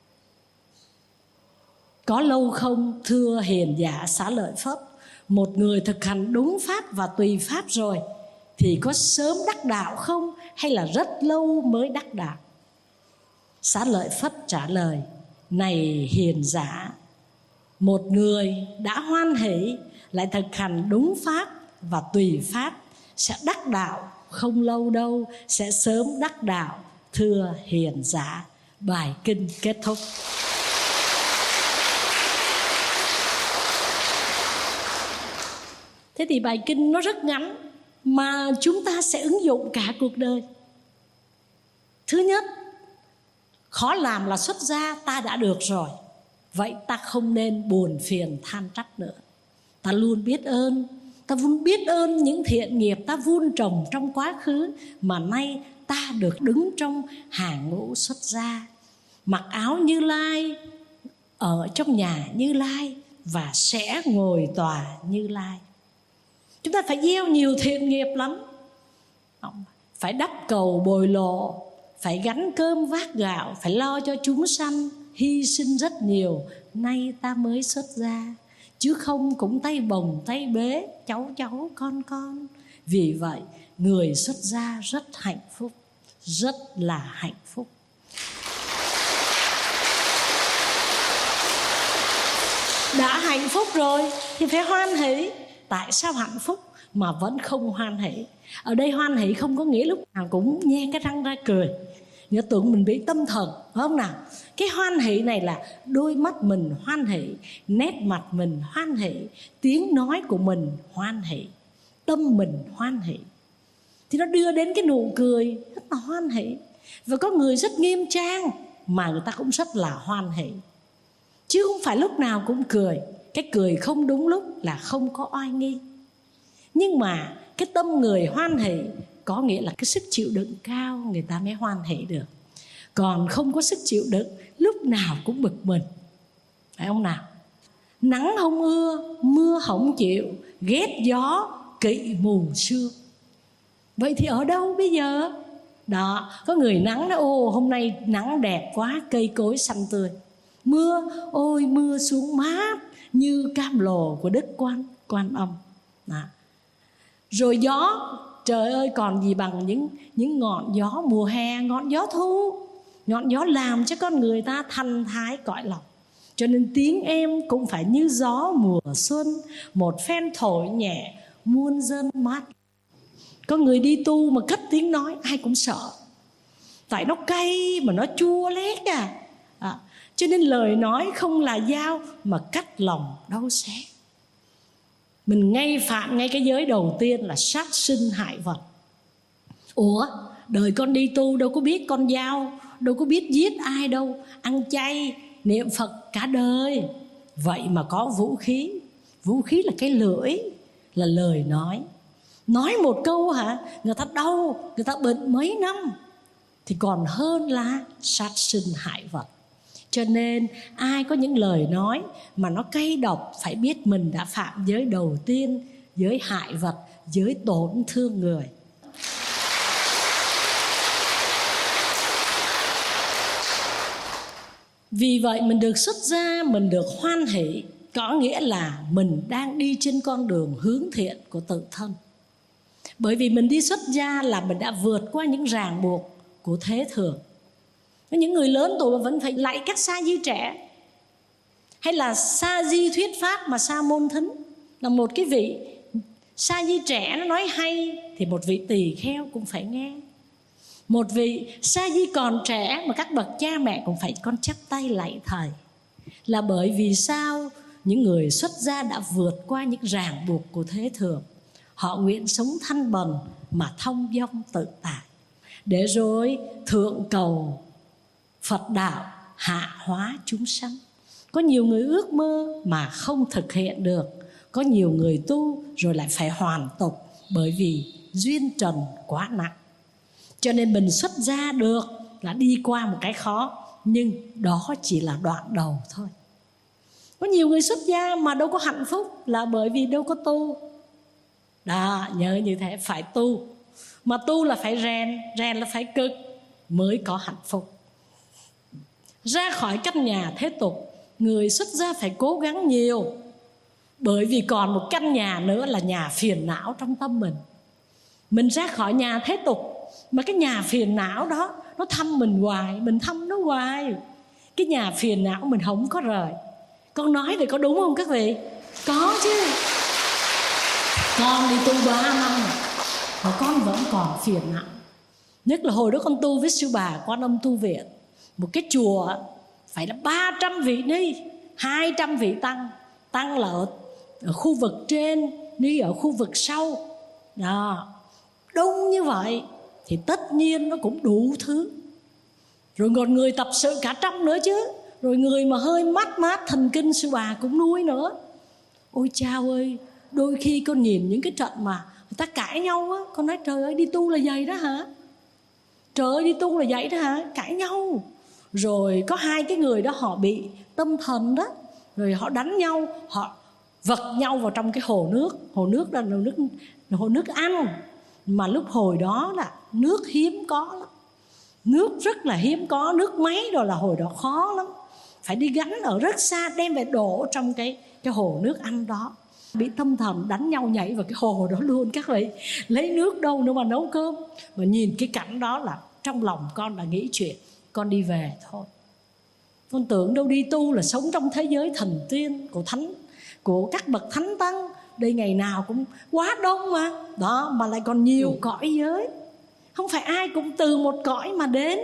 Có lâu không thưa hiền giả Xá Lợi Phất, một người thực hành đúng pháp và tùy pháp rồi thì có sớm đắc đạo không, hay là rất lâu mới đắc đạo? Xá Lợi Phất trả lời: này hiền giả, một người đã hoan hỷ lại thực hành đúng pháp và tùy pháp sẽ đắc đạo không lâu đâu, sẽ sớm đắc đạo, thưa hiền giả. Bài kinh kết thúc. Thế thì bài kinh nó rất ngắn mà chúng ta sẽ ứng dụng cả cuộc đời. Thứ nhất, khó làm là xuất gia ta đã được rồi, vậy ta không nên buồn phiền than trách nữa. Ta luôn biết ơn, ta luôn biết ơn những thiện nghiệp ta vun trồng trong quá khứ, mà nay ta được đứng trong hàng ngũ xuất gia, mặc áo Như Lai, ở trong nhà Như Lai và sẽ ngồi tòa Như Lai. Chúng ta phải gieo nhiều thiện nghiệp lắm, phải đắp cầu bồi lộ, phải gánh cơm vác gạo, phải lo cho chúng sanh, hy sinh rất nhiều, nay ta mới xuất gia. Chứ không cũng tay bồng tay bế, cháu cháu con con. Vì vậy người xuất gia rất hạnh phúc, rất là hạnh phúc. Đã hạnh phúc rồi thì phải hoan hỷ. Tại sao hạnh phúc mà vẫn không hoan hỷ? Ở đây hoan hỷ không có nghĩa lúc nào cũng nhe cái răng ra cười. Nhớ tưởng mình bị tâm thần, phải không nào? Cái hoan hỷ này là đôi mắt mình hoan hỷ, nét mặt mình hoan hỷ, tiếng nói của mình hoan hỷ, tâm mình hoan hỷ, thì nó đưa đến cái nụ cười rất là hoan hỷ. Và có người rất nghiêm trang mà người ta cũng rất là hoan hỷ, chứ không phải lúc nào cũng cười. Cái cười không đúng lúc là không có oai nghi. Nhưng mà cái tâm người hoan hỷ có nghĩa là cái sức chịu đựng cao, người ta mới hoan hỷ được. Còn không có sức chịu đựng, lúc nào cũng bực mình, phải không nào? Nắng không ưa, mưa không chịu, ghét gió, kỵ mù sương. Vậy thì ở đâu bây giờ? Đó, có người nắng đó, ô hôm nay nắng đẹp quá, cây cối xanh tươi. Mưa, ôi mưa xuống mát như cam lồ của Đức Quan Quan Âm. Đó. Rồi gió, trời ơi còn gì bằng những những ngọn gió mùa hè, ngọn gió thu. Ngọn gió làm cho con người ta thanh thái cõi lòng. Cho nên tiếng em cũng phải như gió mùa xuân, một phen thổi nhẹ muôn dân mát. Có người đi tu mà cất tiếng nói ai cũng sợ, tại nó cay mà nó chua lét à. à Cho nên lời nói không là dao mà cắt lòng đau xé. Mình ngay phạm ngay cái giới đầu tiên là sát sinh hại vật. Ủa đời con đi tu đâu có biết con dao, đâu có biết giết ai đâu, ăn chay niệm Phật cả đời. Vậy mà có vũ khí. Vũ khí là cái lưỡi, là lời nói. Nói một câu hả, người ta đau, người ta bệnh mấy năm, thì còn hơn là sát sinh hại vật. Cho nên ai có những lời nói mà nó cay độc, phải biết mình đã phạm giới đầu tiên, giới hại vật, giới tổn thương người. Vì vậy mình được xuất gia, mình được hoan hỷ, có nghĩa là mình đang đi trên con đường hướng thiện của tự thân. Bởi vì mình đi xuất gia là mình đã vượt qua những ràng buộc của thế thường. Những người lớn tuổi mà vẫn phải lạy các sa di trẻ, hay là sa di thuyết pháp mà sa môn thính, là một cái vị sa di trẻ nó nói hay thì một vị tỳ kheo cũng phải nghe. Một vị sa di còn trẻ mà các bậc cha mẹ cũng phải con chắp tay lạy thầy. Là bởi vì sao? Những người xuất gia đã vượt qua những ràng buộc của thế thường. Họ nguyện sống thanh bần mà thông dong tự tại, để rồi thượng cầu Phật đạo, hạ hóa chúng sanh. Có nhiều người ước mơ mà không thực hiện được. Có nhiều người tu rồi lại phải hoàn tục, bởi vì duyên trần quá nặng. Cho nên mình xuất gia được là đi qua một cái khó, nhưng đó chỉ là đoạn đầu thôi. Có nhiều người xuất gia mà đâu có hạnh phúc, là bởi vì đâu có tu. Đó, nhớ như thế, phải tu. Mà tu là phải rèn, rèn là phải cực mới có hạnh phúc. Ra khỏi căn nhà thế tục, người xuất gia phải cố gắng nhiều. Bởi vì còn một căn nhà nữa là nhà phiền não trong tâm mình. Mình ra khỏi nhà thế tục, mà cái nhà phiền não đó nó thăm mình hoài, mình thăm nó hoài. Cái nhà phiền não mình không có rời. Con nói thì có đúng không các vị? Có chứ. Con đi tu ba năm mà con vẫn còn phiền não. Nhất là hồi đó con tu với sư bà Quan Âm Tu Viện, một cái chùa phải là ba trăm vị ni, hai trăm vị tăng. Tăng là ở, ở khu vực trên, ni ở khu vực sau. Đó, đông như vậy thì tất nhiên nó cũng đủ thứ. Rồi còn người tập sự cả trăm nữa chứ. Rồi người mà hơi mát mát thần kinh sư bà cũng nuôi nữa. Ôi chao ơi, đôi khi con nhìn những cái trận mà người ta cãi nhau á, con nói trời ơi đi tu là vậy đó hả? Trời ơi đi tu là vậy đó hả? Cãi nhau. Rồi có hai cái người đó họ bị tâm thần đó, rồi họ đánh nhau, họ vật nhau vào trong cái hồ nước. Hồ nước là hồ nước, hồ nước ăn. Mà lúc hồi đó là nước hiếm có lắm. Nước rất là hiếm có, nước máy rồi là hồi đó khó lắm. Phải đi gánh ở rất xa, đem về đổ trong cái, cái hồ nước ăn đó. Bị tâm thần đánh nhau nhảy vào cái hồ đó luôn các vị. Lấy nước đâu nữa mà nấu cơm. Mà nhìn cái cảnh đó là trong lòng con là nghĩ chuyện con đi về thôi. Con tưởng đâu đi tu là sống trong thế giới thần tiên của thánh, của các bậc thánh tăng. Đây ngày nào cũng quá đông mà. Đó, mà lại còn nhiều cõi giới. Không phải ai cũng từ một cõi mà đến.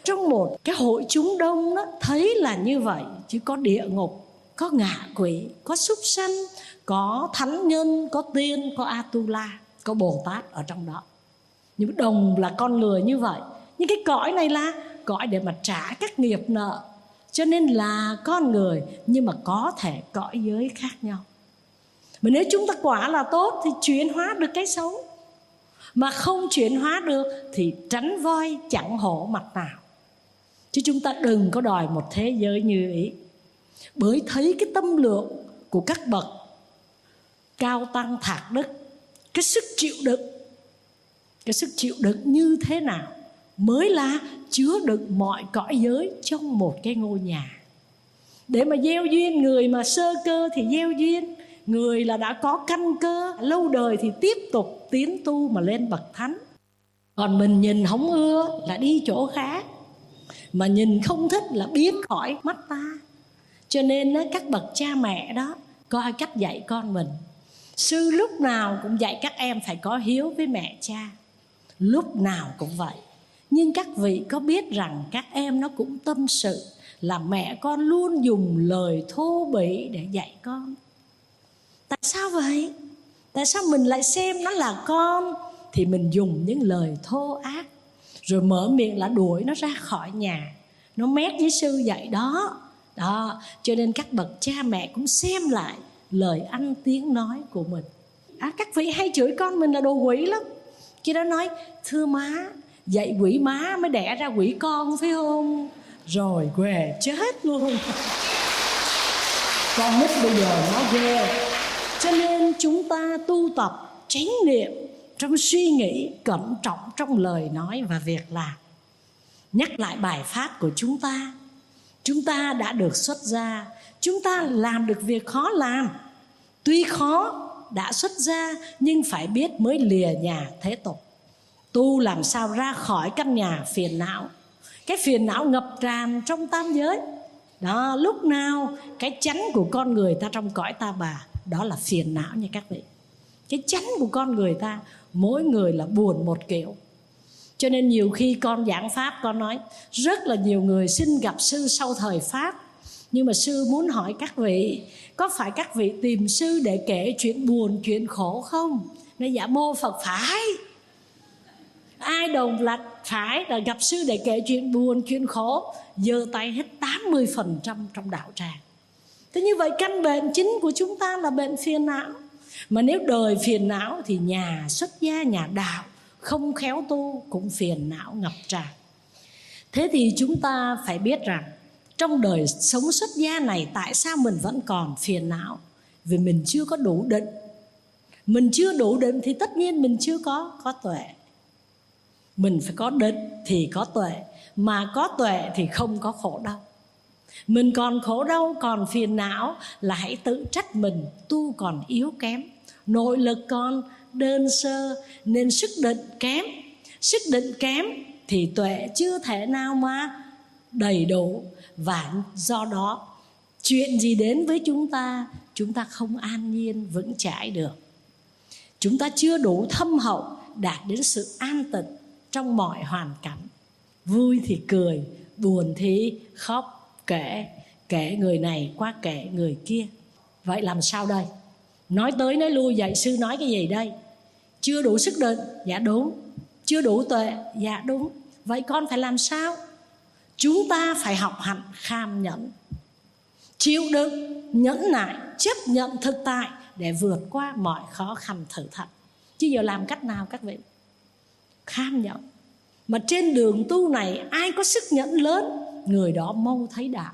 Trong một cái hội chúng đông đó, thấy là như vậy, chứ có địa ngục, có ngạ quỷ, có súc sanh, có thánh nhân, có tiên, có Atula, có Bồ Tát ở trong đó. Nhưng đồng là con người như vậy. Nhưng cái cõi này là cõi để mà trả các nghiệp nợ, cho nên là con người, nhưng mà có thể cõi giới khác nhau. Mà nếu chúng ta quả là tốt thì chuyển hóa được cái xấu, mà không chuyển hóa được thì tránh voi chẳng hổ mặt nào. Chứ chúng ta đừng có đòi một thế giới như ý. Bởi thấy cái tâm lượng của các bậc cao tăng thạc đức, cái sức chịu đựng, cái sức chịu đựng như thế nào mới là chứa đựng mọi cõi giới trong một cái ngôi nhà. Để mà gieo duyên, người mà sơ cơ thì gieo duyên, người là đã có căn cơ lâu đời thì tiếp tục tiến tu mà lên bậc thánh. Còn mình nhìn không ưa là đi chỗ khác, mà nhìn không thích là biến khỏi mắt ta. Cho nên các bậc cha mẹ đó coi cách dạy con mình. Sư lúc nào cũng dạy các em phải có hiếu với mẹ cha, lúc nào cũng vậy. Nhưng các vị có biết rằng các em nó cũng tâm sự là mẹ con luôn dùng lời thô bỉ để dạy con. Tại sao vậy? Tại sao mình lại xem nó là con thì mình dùng những lời thô ác, rồi mở miệng là đuổi nó ra khỏi nhà, nó mét với sư dạy đó. Đó, cho nên các bậc cha mẹ cũng xem lại lời ăn tiếng nói của mình. À, các vị hay chửi con mình là đồ quỷ lắm. Khi đó nói thưa má, dạy quỷ má mới đẻ ra quỷ con phải không? Rồi quề chết luôn. Con nít bây giờ nó ghê. Cho nên chúng ta tu tập chánh niệm trong suy nghĩ, cẩn trọng trong lời nói và việc làm. Nhắc lại bài pháp của chúng ta. Chúng ta đã được xuất gia, chúng ta làm được việc khó làm. Tuy khó đã xuất gia, nhưng phải biết mới lìa nhà thế tục. Tu làm sao ra khỏi căn nhà phiền não. Cái phiền não ngập tràn trong tam giới. Đó, lúc nào cái chánh của con người ta trong cõi ta bà, đó là phiền não nha các vị. Cái chánh của con người ta, mỗi người là buồn một kiểu. Cho nên nhiều khi con giảng pháp, con nói rất là nhiều người xin gặp sư sau thời pháp. Nhưng mà sư muốn hỏi các vị, có phải các vị tìm sư để kể chuyện buồn, chuyện khổ không? Nói dạ mô Phật phải. Ai đồng là phải là gặp sư để kể chuyện buồn, chuyện khổ, giơ tay hết tám mươi phần trăm trong đạo tràng. Thế như vậy căn bệnh chính của chúng ta là bệnh phiền não. Mà nếu đời phiền não thì nhà xuất gia, nhà đạo không khéo tu cũng phiền não ngập tràn. Thế thì chúng ta phải biết rằng trong đời sống xuất gia này, tại sao mình vẫn còn phiền não? Vì mình chưa có đủ định. Mình chưa đủ định thì tất nhiên mình chưa có có tuệ. Mình phải có định thì có tuệ. Mà có tuệ thì không có khổ đau. Mình còn khổ đau, còn phiền não là hãy tự trách mình tu còn yếu kém, nội lực còn đơn sơ, nên sức định kém. Sức định kém thì tuệ chưa thể nào mà đầy đủ. Và do đó chuyện gì đến với chúng ta, chúng ta không an nhiên vững chãi được. Chúng ta chưa đủ thâm hậu đạt đến sự an tịnh trong mọi hoàn cảnh. Vui thì cười, buồn thì khóc, kể kể người này qua kể người kia. Vậy làm sao đây? Nói tới nói lui dạy sư nói cái gì đây? Chưa đủ sức định, dạ đúng. Chưa đủ tuệ, dạ đúng. Vậy con phải làm sao? Chúng ta phải học hạnh kham nhẫn, chịu đựng, nhẫn nại, chấp nhận thực tại để vượt qua mọi khó khăn thử thách. Chứ giờ làm cách nào các vị? Kham nhẫn. Mà trên đường tu này ai có sức nhẫn lớn, người đó mau thấy đạo.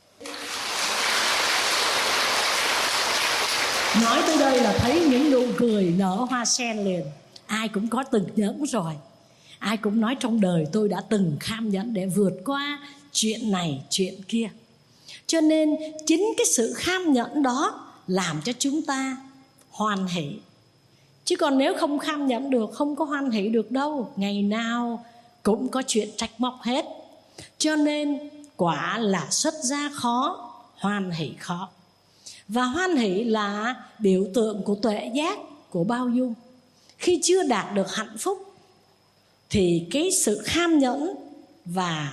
Nói tới đây là thấy những nụ cười nở hoa sen liền. Ai cũng có từng nhẫn rồi. Ai cũng nói trong đời tôi đã từng kham nhẫn để vượt qua chuyện này chuyện kia. Cho nên chính cái sự kham nhẫn đó làm cho chúng ta hoan hỷ. Chứ còn nếu không kham nhẫn được, không có hoan hỷ được đâu. Ngày nào cũng có chuyện trách móc hết. Cho nên quả là xuất gia khó, hoan hỷ khó. Và hoan hỷ là biểu tượng của tuệ giác, của bao dung. Khi chưa đạt được hạnh phúc thì cái sự kham nhẫn và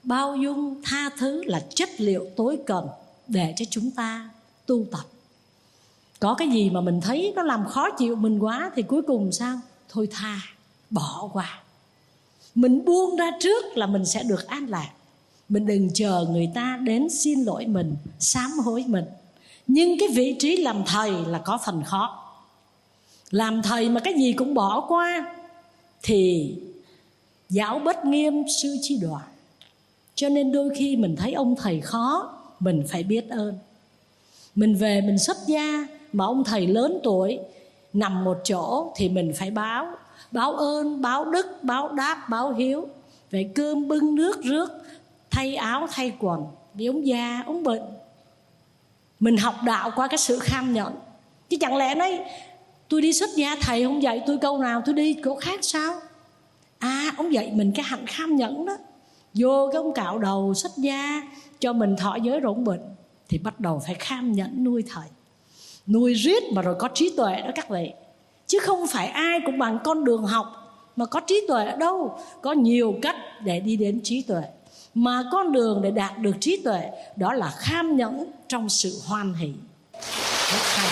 bao dung, tha thứ là chất liệu tối cần để cho chúng ta tu tập. Có cái gì mà mình thấy nó làm khó chịu mình quá thì cuối cùng sao? Thôi tha, bỏ qua. Mình buông ra trước là mình sẽ được an lạc. Mình đừng chờ người ta đến xin lỗi mình, sám hối mình. Nhưng cái vị trí làm thầy là có phần khó. Làm thầy mà cái gì cũng bỏ qua thì giáo bất nghiêm sư chi đoạt. Cho nên đôi khi mình thấy ông thầy khó, mình phải biết ơn. Mình về mình xuất gia mà ông thầy lớn tuổi nằm một chỗ thì mình phải báo. Báo ơn, báo đức, báo đáp, báo hiếu. Về cơm bưng nước rước, thay áo thay quần. Vì ông già, ông bệnh. Mình học đạo qua cái sự kham nhận. Chứ chẳng lẽ nói tôi đi xuất gia thầy không dạy tôi câu nào tôi đi chỗ khác sao? À, ông dạy mình cái hạnh kham nhẫn đó. Vô cái ông cạo đầu xuất gia cho mình thọ giới rồi ông bệnh thì bắt đầu phải kham nhẫn nuôi thầy. Nuôi riết mà rồi có trí tuệ đó các vị. Chứ không phải ai cũng bằng con đường học mà có trí tuệ ở đâu. Có nhiều cách để đi đến trí tuệ. Mà con đường để đạt được trí tuệ đó là kham nhẫn trong sự hoan hỷ. Rất hay.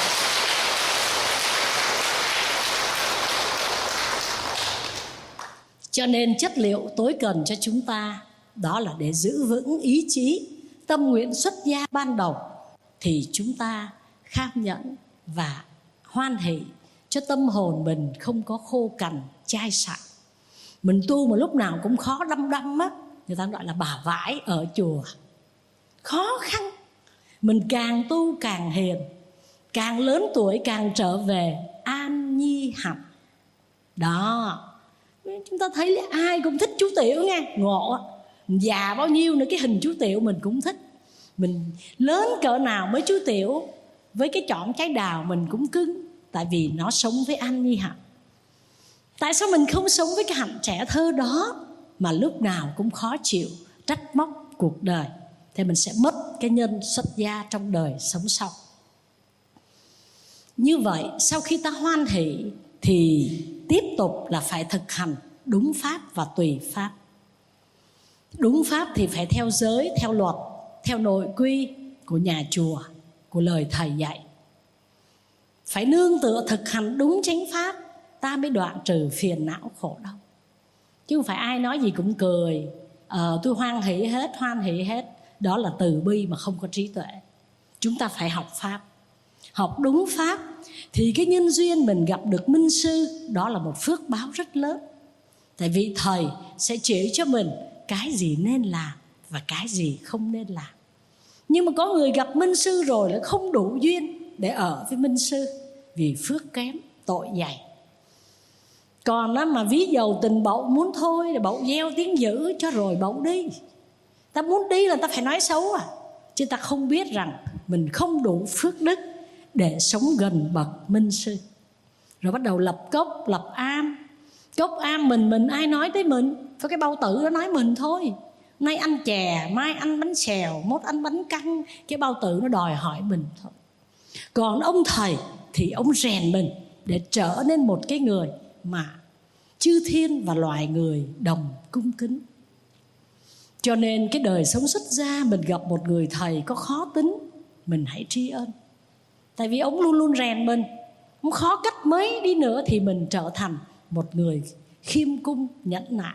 Cho nên chất liệu tối cần cho chúng ta đó là để giữ vững ý chí, tâm nguyện xuất gia ban đầu thì chúng ta kham nhẫn và hoan hỷ cho tâm hồn mình không có khô cằn, chai sạn. Mình tu mà lúc nào cũng khó đăm đăm á, người ta gọi là bà vãi ở chùa. Khó khăn. Mình càng tu càng hiền, càng lớn tuổi càng trở về an nhi hạnh. Đó. Chúng ta thấy ai cũng thích chú Tiểu nghe, ngộ. Già bao nhiêu nữa cái hình chú Tiểu mình cũng thích. Mình lớn cỡ nào với chú Tiểu, với cái chỏm trái đào mình cũng cưng. Tại vì nó sống với an nhi hạnh. Tại sao mình không sống với cái hạnh trẻ thơ đó mà lúc nào cũng khó chịu, trách móc cuộc đời? Thì mình sẽ mất cái nhân xuất gia trong đời sống sau. Như vậy sau khi ta hoan hỷ thì tiếp tục là phải thực hành đúng pháp và tùy pháp. Đúng pháp thì phải theo giới, theo luật, theo nội quy của nhà chùa, của lời thầy dạy. Phải nương tựa thực hành đúng chánh pháp, ta mới đoạn trừ phiền não khổ đau. Chứ không phải ai nói gì cũng cười, ờ, tôi hoan hỷ hết, hoan hỷ hết. Đó là từ bi mà không có trí tuệ. Chúng ta phải học pháp. Học đúng pháp thì cái nhân duyên mình gặp được minh sư, đó là một phước báo rất lớn. Tại vì thầy sẽ chỉ cho mình cái gì nên làm và cái gì không nên làm. Nhưng mà có người gặp minh sư rồi lại không đủ duyên để ở với minh sư vì phước kém, tội dày. Còn đó mà ví dầu tình bậu muốn thôi thì bậu gieo tiếng dữ cho rồi bậu đi. Ta muốn đi là ta phải nói xấu à. Chứ ta không biết rằng mình không đủ phước đức để sống gần bậc minh sư. Rồi bắt đầu lập cốc, lập am. Cốc am mình, mình ai nói tới mình? Phải cái bao tử nó nói mình thôi. Nay ăn chè, mai ăn bánh xèo, mốt ăn bánh căn. Cái bao tử nó đòi hỏi mình thôi. Còn ông thầy thì ông rèn mình để trở nên một cái người mà chư thiên và loài người đồng cung kính. Cho nên cái đời sống xuất gia mình gặp một người thầy có khó tính, mình hãy tri ân. Tại vì ông luôn luôn rèn mình. Ông khó cách mấy đi nữa thì mình trở thành một người khiêm cung, nhẫn nại.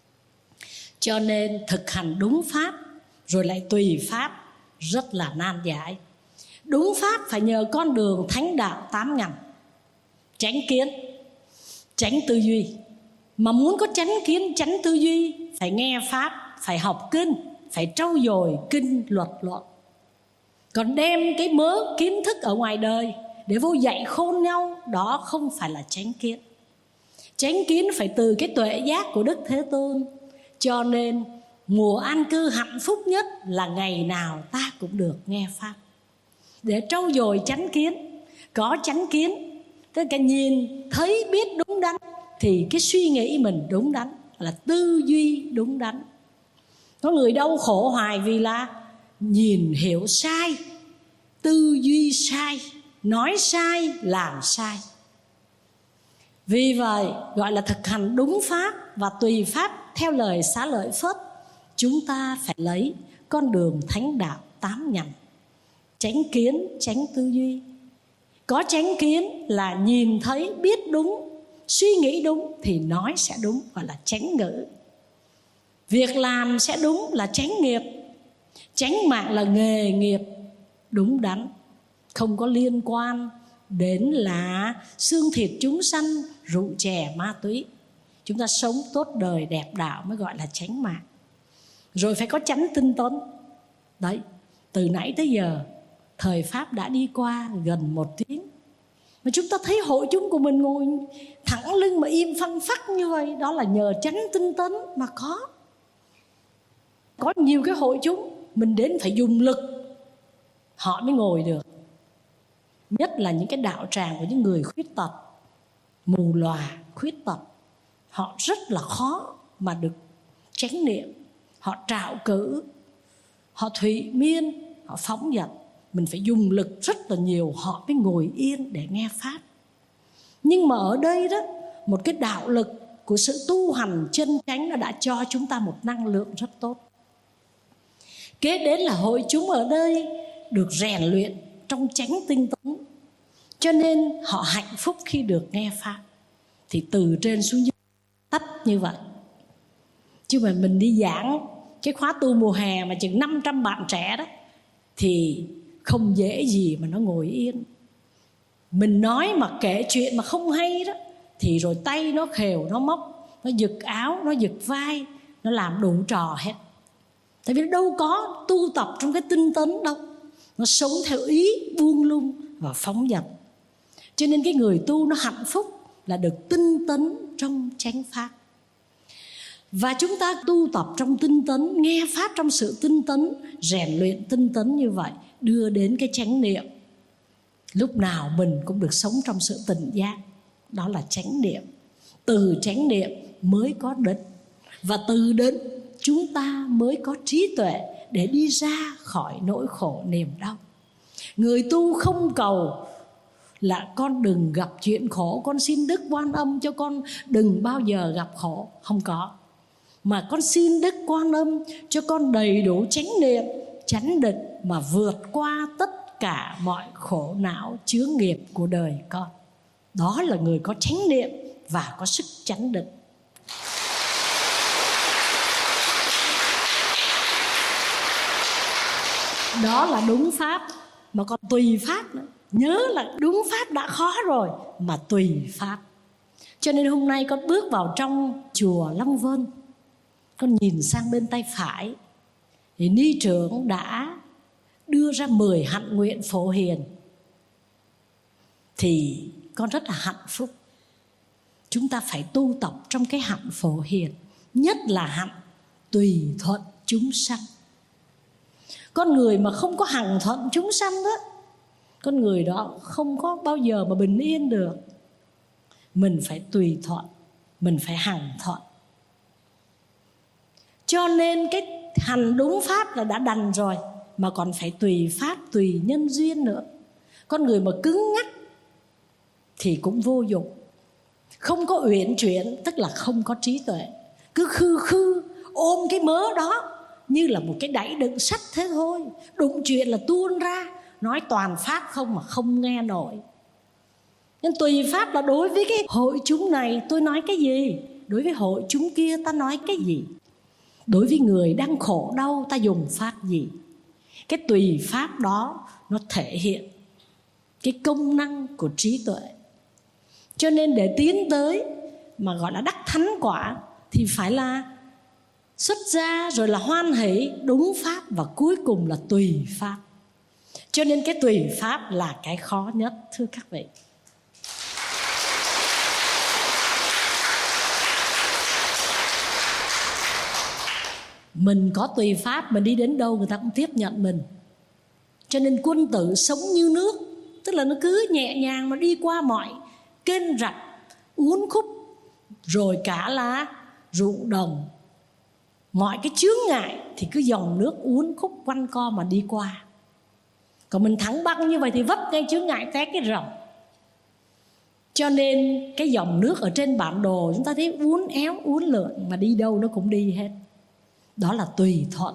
Cho nên thực hành đúng pháp rồi lại tùy pháp rất là nan giải. Đúng pháp phải nhờ con đường thánh đạo tám ngành. Chánh kiến, chánh tư duy. Mà muốn có chánh kiến, chánh tư duy phải nghe pháp, phải học kinh, phải trau dồi kinh luật luận. Còn đem cái mớ kiến thức ở ngoài đời để vô dạy khôn nhau, đó không phải là chánh kiến. Chánh kiến phải từ cái tuệ giác của Đức Thế Tôn. Cho nên mùa an cư hạnh phúc nhất là ngày nào ta cũng được nghe pháp. Để trau dồi chánh kiến. Có chánh kiến, tức là nhìn thấy biết đúng đắn thì cái suy nghĩ mình đúng đắn, là tư duy đúng đắn. Có người đau khổ hoài vì là nhìn hiểu sai, tư duy sai, nói sai, làm sai. Vì vậy gọi là thực hành đúng pháp và tùy pháp theo lời Xá Lợi Phất. chúng ta phải lấy con đường thánh đạo tám nhành. Chánh kiến, chánh tư duy. Có chánh kiến là nhìn thấy, biết đúng, suy nghĩ đúng thì nói sẽ đúng, gọi là chánh ngữ. Việc làm sẽ đúng là chánh nghiệp. Chánh mạng là nghề nghiệp đúng đắn, không có liên quan đến là xương thịt chúng sanh, rượu chè, ma túy. Chúng ta sống tốt đời đẹp đạo mới gọi là chánh mạng. Rồi phải có chánh tinh tấn. Đấy, từ nãy tới giờ thời Pháp đã đi qua gần một tiếng, mà chúng ta thấy hội chúng của mình ngồi thẳng lưng mà im phăng phắc như vậy, đó là nhờ chánh tinh tấn mà có. Có nhiều cái hội chúng mình đến phải dùng lực họ mới ngồi được. Nhất là những cái đạo tràng của những người khuyết tật, mù lòa, khuyết tật, họ rất là khó mà được chánh niệm. Họ trạo cử, họ thụy miên, họ phóng dật. Mình phải dùng lực rất là nhiều họ mới ngồi yên để nghe Pháp. Nhưng mà ở đây đó, một cái đạo lực của sự tu hành chân chánh nó đã cho chúng ta một năng lượng rất tốt. Kế đến là hội chúng ở đây được rèn luyện trong chánh tinh tấn, cho nên họ hạnh phúc khi được nghe Pháp. Thì từ trên xuống dưới tách như vậy. Chứ mà mình đi giảng cái khóa tu mùa hè mà chừng năm trăm bạn trẻ đó thì không dễ gì mà nó ngồi yên. Mình nói mà kể chuyện mà không hay đó thì rồi tay nó khều, nó móc, nó giật áo, nó giật vai, nó làm đủ trò hết. Tại vì đâu có tu tập trong cái tinh tấn đâu. Nó sống theo ý buông lung và phóng dật. Cho nên cái người tu nó hạnh phúc là được tinh tấn trong chánh Pháp. Và chúng ta tu tập trong tinh tấn, nghe Pháp trong sự tinh tấn, rèn luyện tinh tấn như vậy, đưa đến cái chánh niệm. Lúc nào mình cũng được sống trong sự tỉnh giác. Đó là chánh niệm. Từ chánh niệm mới có định. Và từ định chúng ta mới có trí tuệ để đi ra khỏi nỗi khổ niềm đau. Người tu không cầu là con đừng gặp chuyện khổ, con xin Đức Quan Âm cho con đừng bao giờ gặp khổ. Không có. Mà con xin Đức Quan Âm cho con đầy đủ chánh niệm, chánh định mà vượt qua tất cả mọi khổ não chướng nghiệp của đời con. Đó là người có chánh niệm và có sức chánh định. Đó là đúng Pháp. Mà còn tùy Pháp nữa. Nhớ là đúng Pháp đã khó rồi, mà tùy Pháp. Cho nên hôm nay con bước vào trong chùa Long Vân, con nhìn sang bên tay phải thì ni trưởng đã đưa ra mười hạnh nguyện phổ hiền. Thì con rất là hạnh phúc. Chúng ta phải tu tập trong cái hạnh phổ hiền, nhất là hạnh tùy thuận chúng sanh. Con người mà không có hằng thuận chúng sanh đó, con người đó không có bao giờ mà bình yên được. Mình phải tùy thuận, mình phải hằng thuận. Cho nên cái hành đúng Pháp là đã đành rồi, mà còn phải tùy Pháp, tùy nhân duyên nữa. Con người mà cứng nhắc thì cũng vô dụng. Không có uyển chuyển tức là không có trí tuệ. Cứ khư khư ôm cái mớ đó như là một cái đẩy đựng sắt thế thôi. Đụng chuyện là tuôn ra, nói toàn Pháp không mà không nghe nổi. Nên tùy Pháp là đối với cái hội chúng này tôi nói cái gì, đối với hội chúng kia ta nói cái gì, đối với người đang khổ đau ta dùng Pháp gì. Cái tùy Pháp đó nó thể hiện cái công năng của trí tuệ. Cho nên để tiến tới mà gọi là đắc thánh quả thì phải là xuất gia, rồi là hoan hỷ, đúng Pháp, và cuối cùng là tùy Pháp. Cho nên cái tùy Pháp là cái khó nhất, thưa các vị. Mình có tùy Pháp, mình đi đến đâu người ta cũng tiếp nhận mình. Cho nên quân tử sống như nước, tức là nó cứ nhẹ nhàng mà đi qua mọi kênh rạch, uốn khúc, rồi cả là ruộng đồng, mọi cái chướng ngại thì cứ dòng nước uốn khúc quanh co mà đi qua. Còn mình thẳng băng như vậy thì vấp ngay chướng ngại té cái rồng. Cho nên cái dòng nước ở trên bản đồ chúng ta thấy uốn éo uốn lượn, mà đi đâu nó cũng đi hết. Đó là tùy thuận.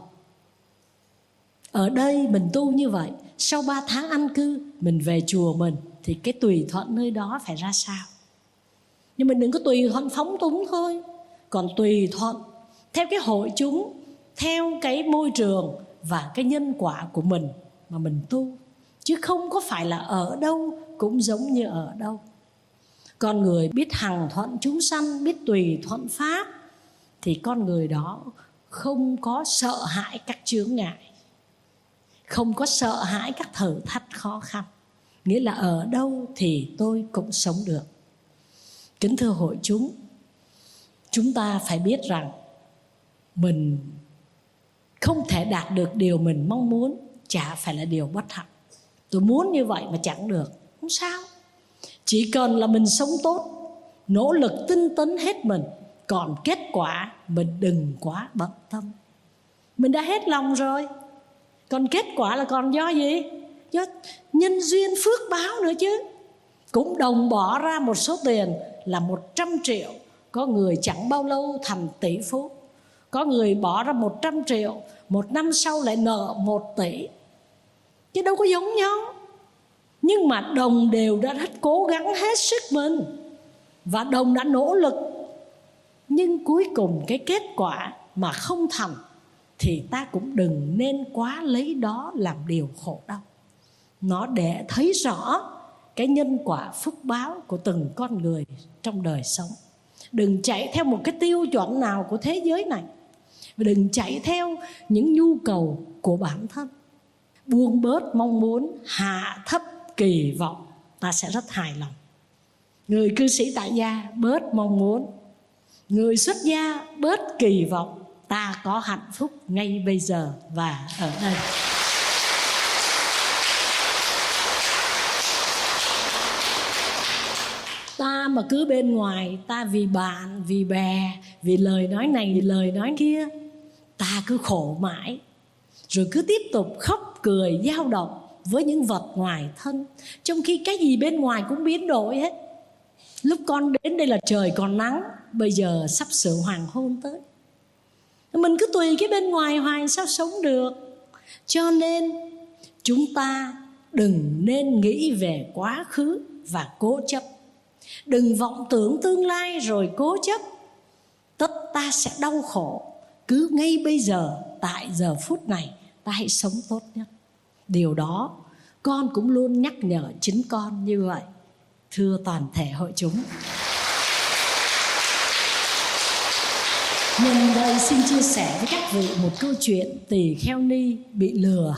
Ở đây mình tu như vậy, sau ba tháng an cư mình về chùa mình, thì cái tùy thuận nơi đó phải ra sao? Nhưng mình đừng có tùy thuận phóng túng thôi. Còn tùy thuận theo cái hội chúng, theo cái môi trường và cái nhân quả của mình mà mình tu. Chứ không có phải là ở đâu cũng giống như ở đâu. Con người biết hằng thuận chúng sanh, biết tùy thuận pháp, thì con người đó không có sợ hãi các chướng ngại, không có sợ hãi các thử thách khó khăn. Nghĩa là ở đâu thì tôi cũng sống được. Kính thưa hội chúng, chúng ta phải biết rằng mình không thể đạt được điều mình mong muốn chả phải là điều bất hạnh. Tôi muốn như vậy mà chẳng được, không sao. Chỉ cần là mình sống tốt, nỗ lực tinh tấn hết mình, còn kết quả mình đừng quá bận tâm. Mình đã hết lòng rồi, còn kết quả là còn do gì? Do nhân duyên phước báo nữa chứ. Cũng đồng bỏ ra một số tiền là một trăm triệu, có người chẳng bao lâu thành tỷ phú. Có người bỏ ra một trăm triệu, một năm sau lại nợ một tỷ. Chứ đâu có giống nhau. Nhưng mà đồng đều đã rất cố gắng hết sức mình, và đồng đã nỗ lực. Nhưng cuối cùng cái kết quả mà không thành, thì ta cũng đừng nên quá lấy đó làm điều khổ đau. Nó để thấy rõ cái nhân quả phúc báo của từng con người trong đời sống. Đừng chạy theo một cái tiêu chuẩn nào của thế giới này, và đừng chạy theo những nhu cầu của bản thân. Buông bớt mong muốn, hạ thấp kỳ vọng, ta sẽ rất hài lòng. Người cư sĩ tại gia bớt mong muốn, người xuất gia bớt kỳ vọng, ta có hạnh phúc ngay bây giờ và ở đây. Ta mà cứ bên ngoài, ta vì bạn, vì bè, vì lời nói này, vì lời nói kia, ta cứ khổ mãi, rồi cứ tiếp tục khóc cười dao động với những vật ngoài thân, trong khi cái gì bên ngoài cũng biến đổi hết. Lúc con đến đây là trời còn nắng, bây giờ sắp sửa hoàng hôn tới. Mình cứ tùy cái bên ngoài hoài sao sống được. Cho nên chúng ta đừng nên nghĩ về quá khứ và cố chấp. Đừng vọng tưởng tương lai rồi cố chấp, tất ta sẽ đau khổ. Cứ ngay bây giờ, tại giờ phút này, ta hãy sống tốt nhất. Điều đó con cũng luôn nhắc nhở chính con như vậy. Thưa toàn thể hội chúng, nhân đây xin chia sẻ với các vị một câu chuyện tỳ kheo ni bị lừa.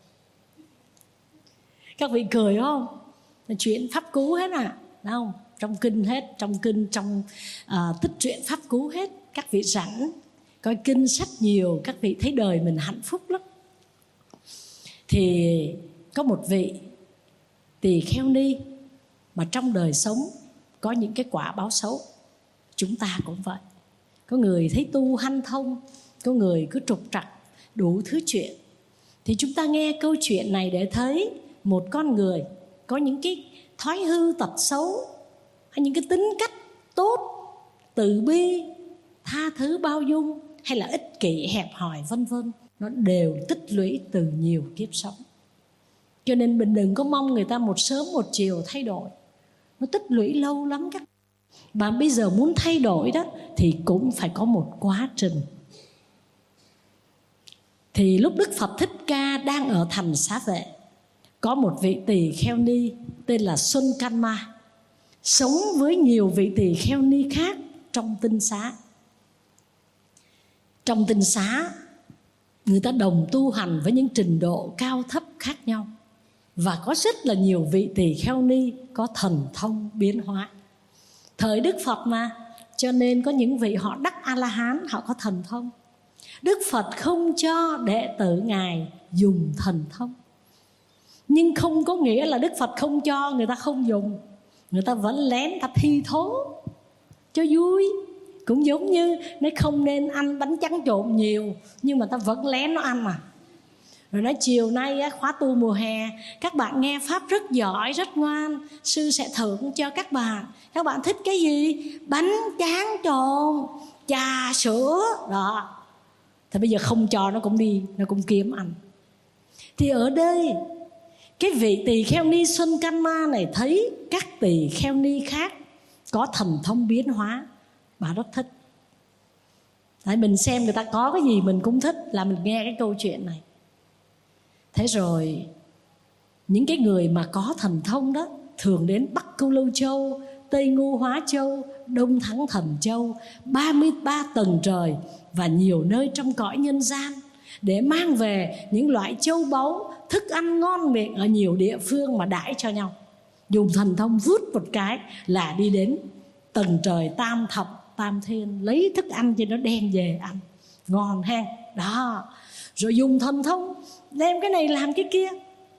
Các vị cười không? Là chuyện pháp cú hết à, đúng không? Trong kinh hết, trong kinh, trong uh, tích truyện pháp cú hết. Các vị rảnh, coi kinh sách nhiều, các vị thấy đời mình hạnh phúc lắm. Thì có một vị tỳ kheo ni mà trong đời sống có những cái quả báo xấu. Chúng ta cũng vậy. Có người thấy tu hanh thông, có người cứ trục trặc, đủ thứ chuyện. Thì chúng ta nghe câu chuyện này để thấy một con người có những cái thói hư tật xấu, hay những cái tính cách tốt, từ bi, tha thứ bao dung, hay là ích kỷ hẹp hòi vân vân, nó đều tích lũy từ nhiều kiếp sống. Cho nên mình đừng có mong người ta một sớm một chiều thay đổi. Nó tích lũy lâu lắm các. Và bây giờ muốn thay đổi đó thì cũng phải có một quá trình. Thì lúc Đức Phật Thích Ca đang ở thành Xá Vệ, có một vị tỳ kheo ni tên là Xuân Can Ma, sống với nhiều vị tỳ kheo ni khác trong tinh xá. Trong tinh xá, người ta đồng tu hành với những trình độ cao thấp khác nhau. Và có rất là nhiều vị tỳ kheo ni có thần thông biến hóa. Thời Đức Phật mà, cho nên có những vị họ đắc A-la-hán, họ có thần thông. Đức Phật không cho đệ tử Ngài dùng thần thông, nhưng không có nghĩa là Đức Phật không cho người ta không dùng. Người ta vẫn lén, ta thi thố cho vui. Cũng giống như nói không nên ăn bánh trắng trộn nhiều, nhưng mà ta vẫn lén nó ăn mà. Rồi nói chiều nay khóa tu mùa hè, các bạn nghe Pháp rất giỏi, rất ngoan, sư sẽ thưởng cho các bạn. Các bạn thích cái gì? Bánh tráng trộn, trà sữa. Đó. Thì bây giờ không cho nó cũng đi, nó cũng kiếm ăn. Thì ở đây cái vị tỳ kheo ni Xuân Can Ma này thấy các tỳ kheo ni khác có thần thông biến hóa, bà rất thích. Tại mình xem người ta có cái gì mình cũng thích, là mình nghe cái câu chuyện này. Thế rồi những cái người mà có thần thông đó thường đến Bắc Câu Lâu Châu, Tây Ngô Hóa Châu, Đông Thắng Thần Châu, ba mươi ba tầng trời và nhiều nơi trong cõi nhân gian, để mang về những loại châu báu, thức ăn ngon miệng ở nhiều địa phương mà đãi cho nhau. Dùng thần thông vút một cái là đi đến tầng trời tam thập tam thiên, lấy thức ăn cho nó đem về ăn ngon ha. Đó, rồi dùng thần thông đem cái này làm cái kia.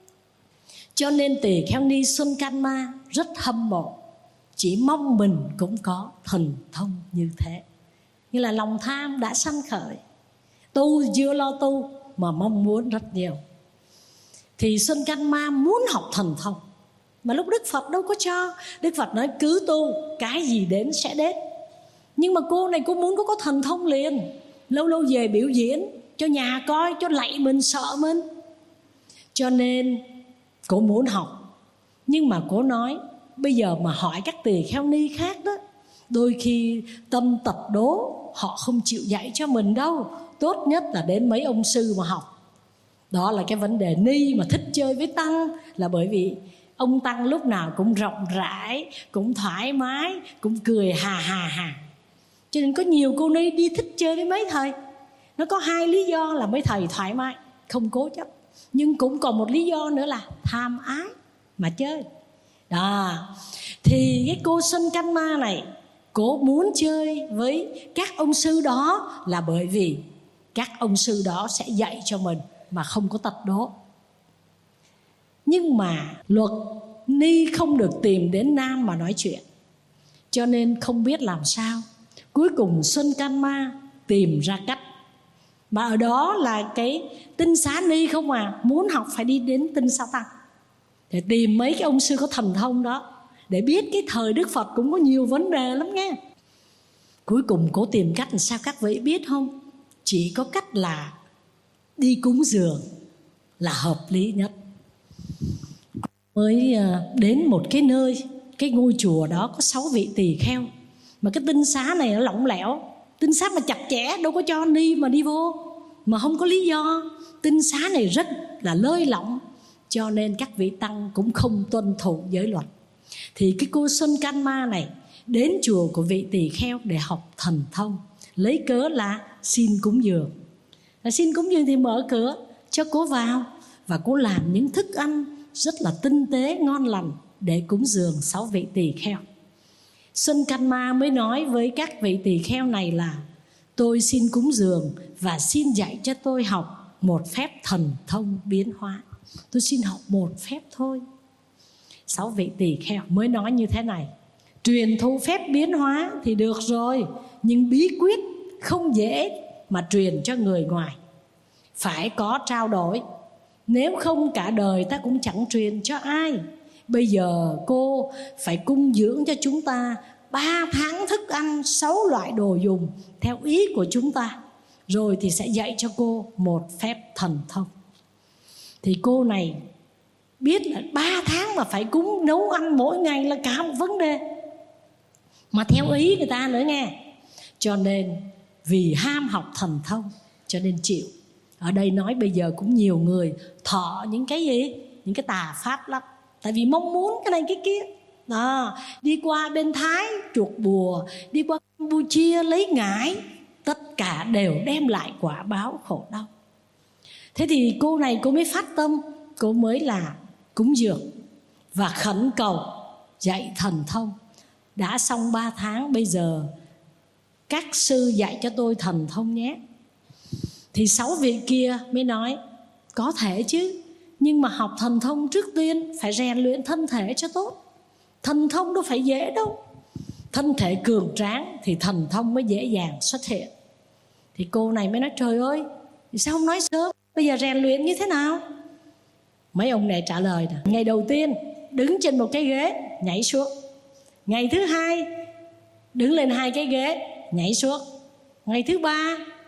Cho nên tỳ kheo ni Xuân Can Ma rất hâm mộ, chỉ mong mình cũng có thần thông như thế. Như là lòng tham đã sanh khởi, tu chưa lo tu mà mong muốn rất nhiều. Thì Xuân Can Ma muốn học thần thông, mà lúc Đức Phật đâu có cho. Đức Phật nói cứ tu, cái gì đến sẽ đến. Nhưng mà cô này cô muốn có, có thần thông liền. Lâu lâu về biểu diễn cho nhà coi, cho lạy mình, sợ mình. Cho nên cô muốn học. Nhưng mà cô nói bây giờ mà hỏi các tỳ kheo ni khác đó, đôi khi tâm tật đố, họ không chịu dạy cho mình đâu. Tốt nhất là đến mấy ông sư mà học. Đó là cái vấn đề ni mà thích chơi với tăng, là bởi vì ông tăng lúc nào cũng rộng rãi, cũng thoải mái, cũng cười hà hà hà. Cho nên có nhiều cô ni đi thích chơi với mấy thầy. Nó có hai lý do là mấy thầy thoải mái, không cố chấp. Nhưng cũng còn một lý do nữa là tham ái mà chơi. Đó. Thì cái cô Xuân Can Ma này, cô muốn chơi với các ông sư đó là bởi vì các ông sư đó sẽ dạy cho mình mà không có tật đố. Nhưng mà luật ni không được tìm đến nam mà nói chuyện, cho nên không biết làm sao. Cuối cùng Xuân Can Ma tìm ra cách. Mà ở đó là cái Tinh Xá Ni không à, muốn học phải đi đến Tinh Xá Tăng để tìm mấy cái ông sư có thần thông đó, để biết cái thời Đức Phật cũng có nhiều vấn đề lắm nghe. Cuối cùng cố tìm cách làm sao các vị biết không? Chỉ có cách là đi cúng dường là hợp lý nhất. Mới đến một cái nơi, cái ngôi chùa đó có sáu vị tỳ kheo. Mà cái tinh xá này nó lỏng lẻo, tinh xá mà chặt chẽ đâu có cho ni mà đi vô, mà không có lý do. Tinh xá này rất là lơi lỏng, cho nên các vị tăng cũng không tuân thủ giới luật. Thì cái cô Xuân Can Ma này đến chùa của vị tỳ kheo để học thần thông, lấy cớ là xin cúng dường. Là xin cúng dường thì mở cửa cho cô vào, và cô làm những thức ăn rất là tinh tế ngon lành để cúng dường sáu vị tỳ kheo. Xuân Can Ma mới nói với các vị tỳ kheo này là: tôi xin cúng dường và xin dạy cho tôi học một phép thần thông biến hóa. Tôi xin học một phép thôi. Sáu vị tỳ kheo mới nói như thế này: truyền thụ phép biến hóa thì được rồi, nhưng bí quyết không dễ mà truyền cho người ngoài, phải có trao đổi. Nếu không cả đời ta cũng chẳng truyền cho ai. Bây giờ cô phải cung dưỡng cho chúng ta ba tháng thức ăn, sáu loại đồ dùng theo ý của chúng ta, rồi thì sẽ dạy cho cô một phép thần thông. Thì cô này biết là ba tháng mà phải cúng nấu ăn mỗi ngày là cả một vấn đề, mà theo ý người ta nữa nghe. Cho nên vì ham học thần thông cho nên chịu. Ở đây nói bây giờ cũng nhiều người thọ những cái gì, những cái tà pháp lắm, tại vì mong muốn cái này cái kia. Đó, đi qua bên Thái chuột bùa, đi qua Campuchia lấy ngải, tất cả đều đem lại quả báo khổ đau. Thế thì cô này cô mới phát tâm, cô mới là cúng dường và khẩn cầu dạy thần thông. Đã xong ba tháng, bây giờ các sư dạy cho tôi thần thông nhé. Thì sáu vị kia mới nói: có thể chứ, nhưng mà học thần thông trước tiên phải rèn luyện thân thể cho tốt. Thần thông đâu phải dễ đâu. Thân thể cường tráng thì thần thông mới dễ dàng xuất hiện. Thì cô này mới nói: trời ơi, sao không nói sớm, bây giờ rèn luyện như thế nào? Mấy ông này trả lời nè: ngày đầu tiên đứng trên một cái ghế nhảy xuống, ngày thứ hai đứng lên hai cái ghế nhảy xuống, ngày thứ ba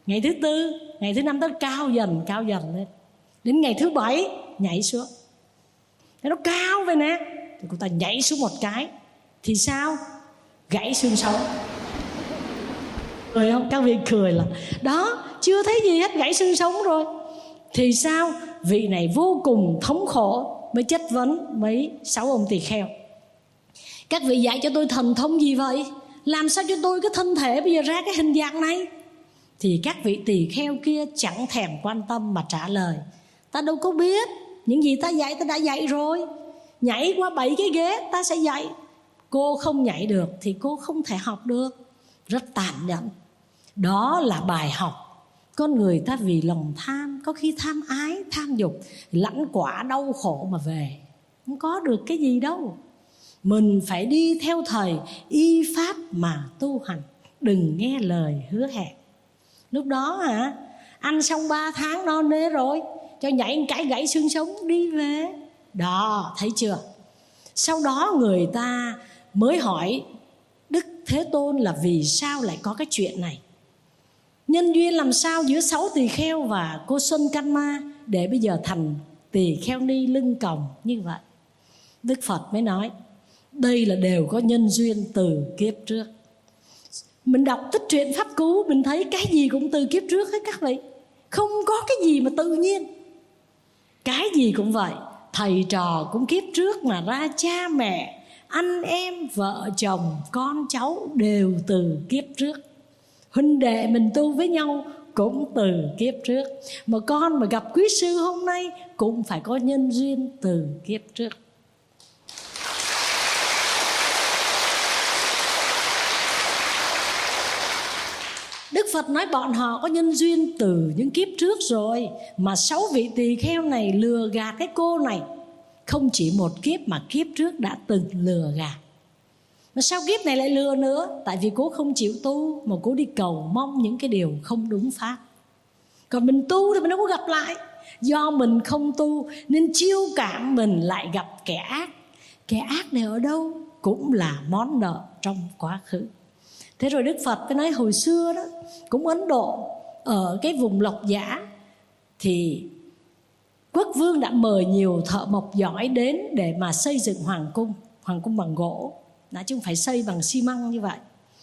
Ngày thứ tư, ngày thứ năm, tới cao dần cao dần lên. Đến ngày thứ bảy nhảy xuống. Nó cao vậy nè, thì cô ta nhảy xuống một cái thì sao? Gãy xương sống. Cười không? Các vị cười là đó, chưa thấy gì hết, gãy xương sống rồi. Thì sao? Vị này vô cùng thống khổ mới chất vấn mấy sáu ông tỳ kheo: các vị dạy cho tôi thần thông gì vậy? Làm sao cho tôi cái thân thể bây giờ ra cái hình dạng này? Thì các vị tỳ kheo kia chẳng thèm quan tâm mà trả lời: ta đâu có biết, những gì ta dạy ta đã dạy rồi. Nhảy qua bảy cái ghế ta sẽ dạy. Cô không nhảy được thì cô không thể học được. Rất tàn nhẫn. Đó là bài học. Con người ta vì lòng tham, có khi tham ái, tham dục, lãnh quả đau khổ mà về, không có được cái gì đâu. Mình phải đi theo thầy, y pháp mà tu hành, đừng nghe lời hứa hẹn. Lúc đó hả, ăn xong ba tháng no nê rồi, cho nhảy một cái gãy xương sống đi về. Đó, thấy chưa? Sau đó người ta mới hỏi Đức Thế Tôn là vì sao lại có cái chuyện này, nhân duyên làm sao giữa sáu tỳ kheo và cô Xuân Can Ma để bây giờ thành tỳ kheo ni lưng còng như vậy. Đức Phật mới nói đây là đều có nhân duyên từ kiếp trước. Mình đọc tích truyện Pháp Cú, mình thấy cái gì cũng từ kiếp trước hết các vị. Không có cái gì mà tự nhiên. Cái gì cũng vậy. Thầy trò cũng kiếp trước mà ra, cha mẹ, anh em, vợ chồng, con cháu đều từ kiếp trước. Huynh đệ mình tu với nhau cũng từ kiếp trước. Mà con mà gặp quý sư hôm nay cũng phải có nhân duyên từ kiếp trước. Đức Phật nói bọn họ có nhân duyên từ những kiếp trước rồi. Mà sáu vị tỳ kheo này lừa gạt cái cô này không chỉ một kiếp mà kiếp trước đã từng lừa gạt. Mà sao kiếp này lại lừa nữa? Tại vì cô không chịu tu mà cô đi cầu mong những cái điều không đúng pháp. Còn mình tu thì mình đâu có gặp lại. Do mình không tu nên chiêu cảm mình lại gặp kẻ ác. Kẻ ác này ở đâu? Cũng là món nợ trong quá khứ. Thế rồi Đức Phật mới nói hồi xưa đó, cũng Ấn Độ, ở cái vùng Lộc Giả, thì quốc vương đã mời nhiều thợ mộc giỏi đến để mà xây dựng hoàng cung. Hoàng cung bằng gỗ, đã chứ không phải xây bằng xi măng như vậy.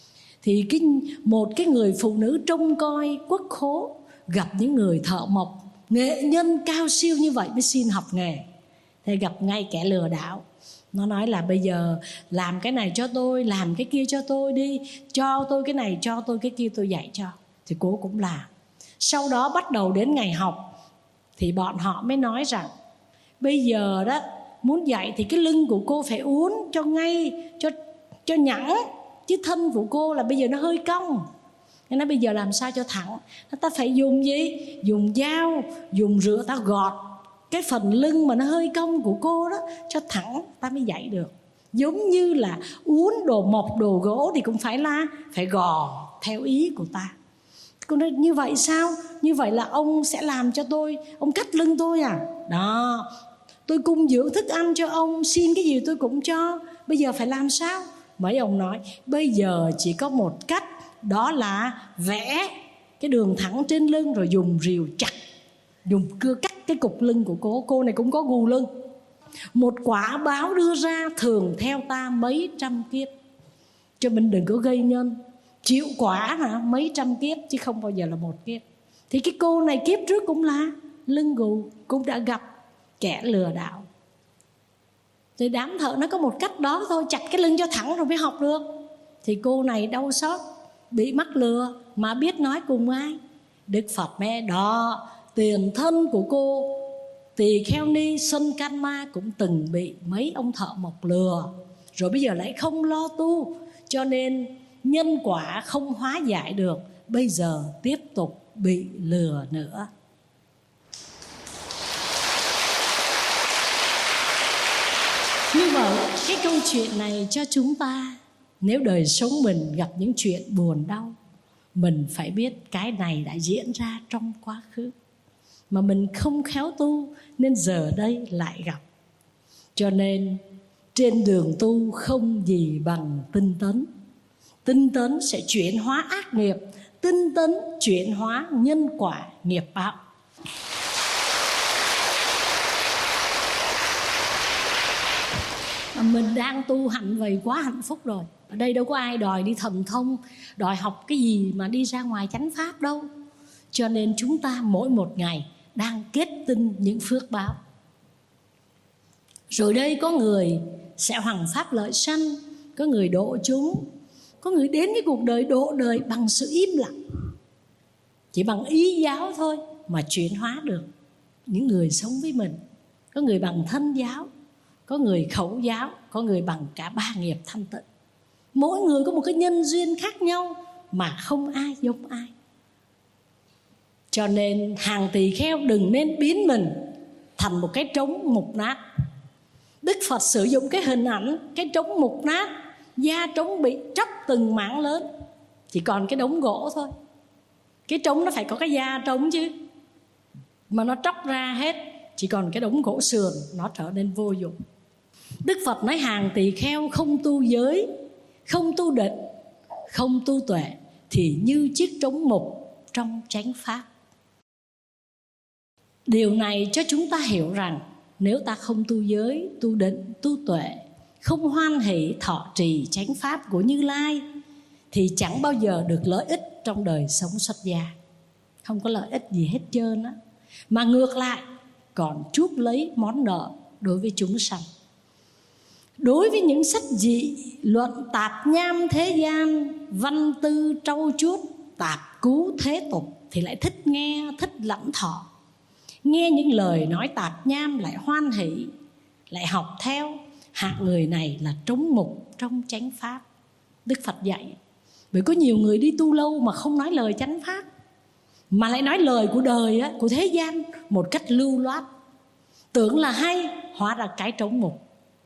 Thì cái, một cái người phụ nữ trông coi quốc khố gặp những người thợ mộc nghệ nhân cao siêu như vậy mới xin học nghề. Thế gặp ngay kẻ lừa đảo. Nó nói là bây giờ làm cái này cho tôi, làm cái kia cho tôi đi, cho tôi cái này, cho tôi cái kia, tôi dạy cho. Thì cô cũng làm. Sau đó bắt đầu đến ngày học thì bọn họ mới nói rằng bây giờ đó, muốn dạy thì cái lưng của cô phải uốn cho ngay, cho, cho nhẵn. Chứ thân của cô là bây giờ nó hơi cong. Nên nó bây giờ làm sao cho thẳng. Ta phải dùng gì? Dùng dao, dùng rửa ta gọt cái phần lưng mà nó hơi cong của cô đó cho thẳng, ta mới dạy được. Giống như là uốn đồ mộc, đồ gỗ thì cũng phải là phải gò theo ý của ta. Cô nói như vậy sao? Như vậy là ông sẽ làm cho tôi, ông cắt lưng tôi à? Đó, tôi cung dưỡng thức ăn cho ông, xin cái gì tôi cũng cho. Bây giờ phải làm sao? Mấy ông nói bây giờ chỉ có một cách, đó là vẽ cái đường thẳng trên lưng rồi dùng rìu chặt, dùng cưa cắt cái cục lưng của cô. Cô này cũng có gù lưng. Một quả báo đưa ra thường theo ta mấy trăm kiếp. Cho mình đừng có gây nhân. Chịu quả hả? Mấy trăm kiếp chứ không bao giờ là một kiếp. Thì cái cô này kiếp trước cũng là lưng gù, cũng đã gặp kẻ lừa đảo. Thì đám thợ nó có một cách đó thôi, chặt cái lưng cho thẳng rồi mới học được. Thì cô này đau xót, bị mắc lừa mà biết nói cùng ai? Đức Phật mẹ đó, tiền thân của cô tỳ kheo ni Xuân Can Ma cũng từng bị mấy ông thợ mộc lừa, rồi bây giờ lại không lo tu, cho nên nhân quả không hóa giải được, bây giờ tiếp tục bị lừa nữa. Như vậy cái câu chuyện này cho chúng ta, nếu đời sống mình gặp những chuyện buồn đau, mình phải biết cái này đã diễn ra trong quá khứ, mà mình không khéo tu nên giờ đây lại gặp. Cho nên trên đường tu không gì bằng tinh tấn. Tinh tấn sẽ chuyển hóa ác nghiệp tinh tấn chuyển hóa nhân quả nghiệp báo. Mình đang tu hạnh vậy quá hạnh phúc rồi. Ở đây đâu có ai đòi đi thần thông, đòi học cái gì mà đi ra ngoài chánh pháp đâu. Cho nên chúng ta mỗi một ngày đang kết tinh những phước báo. Rồi đây có người sẽ hoằng pháp lợi sanh, có người độ chúng, có người đến cái cuộc đời độ đời bằng sự im lặng. Chỉ bằng ý giáo thôi mà chuyển hóa được những người sống với mình. Có người bằng thân giáo, có người khẩu giáo, có người bằng cả ba nghiệp thanh tịnh. Mỗi người có một cái nhân duyên khác nhau mà không ai giống ai. Cho nên hàng tỳ kheo đừng nên biến mình thành một cái trống mục nát. Đức Phật sử dụng cái hình ảnh cái trống mục nát, da trống bị tróc từng mảng lớn, chỉ còn cái đống gỗ thôi. Cái trống nó phải có cái da trống chứ, mà nó tróc ra hết, chỉ còn cái đống gỗ sườn, nó trở nên vô dụng. Đức Phật nói hàng tỳ kheo không tu giới, không tu định, không tu tuệ thì như chiếc trống mục trong chánh pháp. Điều này cho chúng ta hiểu rằng nếu ta không tu giới, tu định, tu tuệ, không hoan hỷ thọ trì chánh pháp của Như Lai thì chẳng bao giờ được lợi ích trong đời sống xuất gia. Không có lợi ích gì hết trơn á. Mà ngược lại còn chuốc lấy món nợ đối với chúng sanh. Đối với những sách dị, luận tạp nham thế gian, văn tư trau chuốt, tạp cú thế tục thì lại thích nghe, thích lẫn thọ. Nghe những lời nói tạp nham lại hoan hỷ, lại học theo. Hạng người này là trống mục trong chánh pháp. Đức Phật dạy. Bởi có nhiều người đi tu lâu mà không nói lời chánh pháp, mà lại nói lời của đời á, của thế gian một cách lưu loát. Tưởng là hay, hóa ra cái trống mục.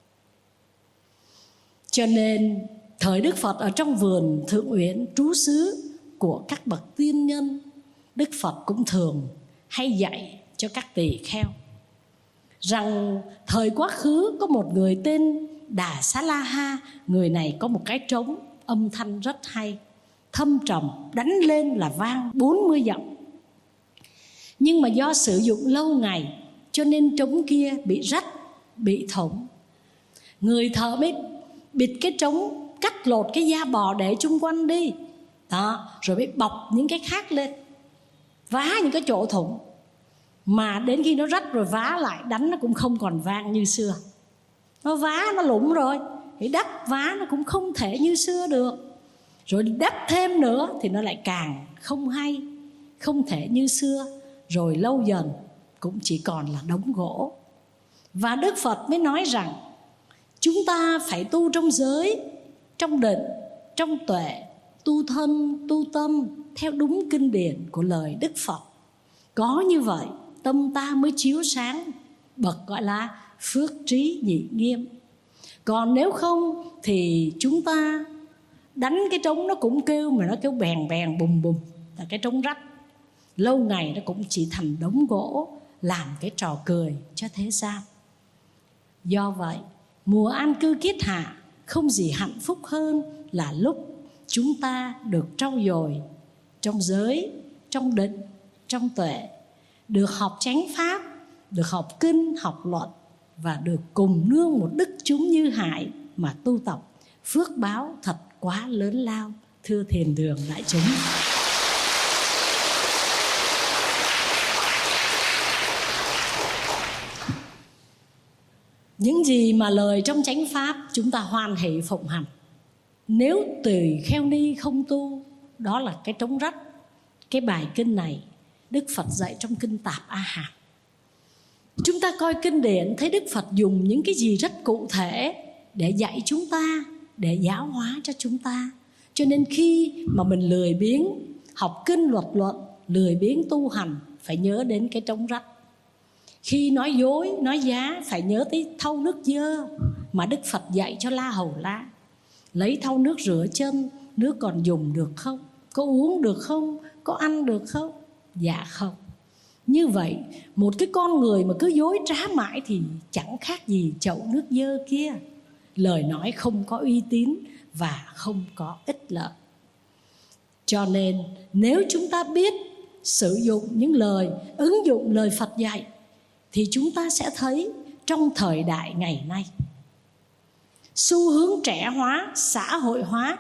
Cho nên thời Đức Phật ở trong vườn Thượng Uyển trú xứ của các bậc tiên nhân, Đức Phật cũng thường hay dạy cho các tỳ kheo rằng thời quá khứ có một người tên Đà Xá La Ha. Người này có một cái trống âm thanh rất hay, thâm trầm, đánh lên là vang bốn mươi dặm. Nhưng mà do sử dụng lâu ngày cho nên trống kia bị rách, bị thủng. Người thợ mới bịt cái trống, cắt lột cái da bò để chung quanh đi đó, rồi mới bọc những cái khác lên, vá những cái chỗ thủng. Mà đến khi nó rách rồi vá lại, đánh nó cũng không còn vang như xưa. Nó vá, nó lủng rồi thì đắp vá nó cũng không thể như xưa được. Rồi đắp thêm nữa thì nó lại càng không hay, không thể như xưa. Rồi lâu dần cũng chỉ còn là đống gỗ. Và Đức Phật mới nói rằng chúng ta phải tu trong giới, trong định, trong tuệ, tu thân, tu tâm theo đúng kinh điển của lời Đức Phật. Có như vậy tâm ta mới chiếu sáng, bậc gọi là phước trí nhị nghiêm. Còn nếu không thì chúng ta đánh cái trống nó cũng kêu, mà nó kêu bèn bèn bùm bùm, là cái trống rách. Lâu ngày nó cũng chỉ thành đống gỗ, làm cái trò cười cho thế gian. Do vậy mùa an cư kiết hạ không gì hạnh phúc hơn là lúc chúng ta được trau dồi trong giới, trong định, trong tuệ, được học chánh pháp, được học kinh, học luận và được cùng nương một đức chúng Như Hải mà tu tập. Phước báo thật quá lớn lao, thưa thiền đường đại chúng. Những gì mà lời trong chánh pháp chúng ta hoan hỷ phụng hành. Nếu tỳ kheo ni không tu, đó là cái trống rách. Cái bài kinh này Đức Phật dạy trong kinh Tạp A Hàm. Chúng ta coi kinh điển thấy Đức Phật dùng những cái gì rất cụ thể để dạy chúng ta, để giáo hóa cho chúng ta. Cho nên khi mà mình lười biếng học kinh luật luận, lười biếng tu hành, phải nhớ đến cái trống rách. Khi nói dối, nói giá, phải nhớ tới thau nước dơ mà Đức Phật dạy cho La Hầu La. Lấy thau nước rửa chân, nước còn dùng được không? Có uống được không? Có ăn được không? Dạ không. Như vậy một cái con người mà cứ dối trá mãi thì chẳng khác gì chậu nước dơ kia. Lời nói không có uy tín và không có ích lợi. Cho nên nếu chúng ta biết sử dụng những lời, ứng dụng lời Phật dạy, thì chúng ta sẽ thấy trong thời đại ngày nay, xu hướng trẻ hóa, xã hội hóa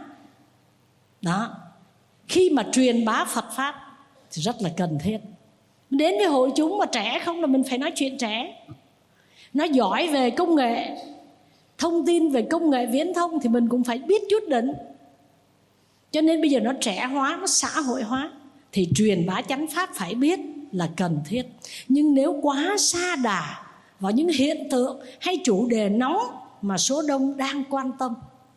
đó, khi mà truyền bá Phật Pháp thì rất là cần thiết. Đến với hội chúng mà trẻ không là mình phải nói chuyện trẻ. Nó giỏi về công nghệ thông tin, về công nghệ viễn thông thì mình cũng phải biết chút đỉnh. Cho nên bây giờ nó trẻ hóa, nó xã hội hóa, thì truyền bá chánh pháp phải biết là cần thiết. Nhưng nếu quá sa đà vào những hiện tượng hay chủ đề nóng mà số đông đang quan tâm,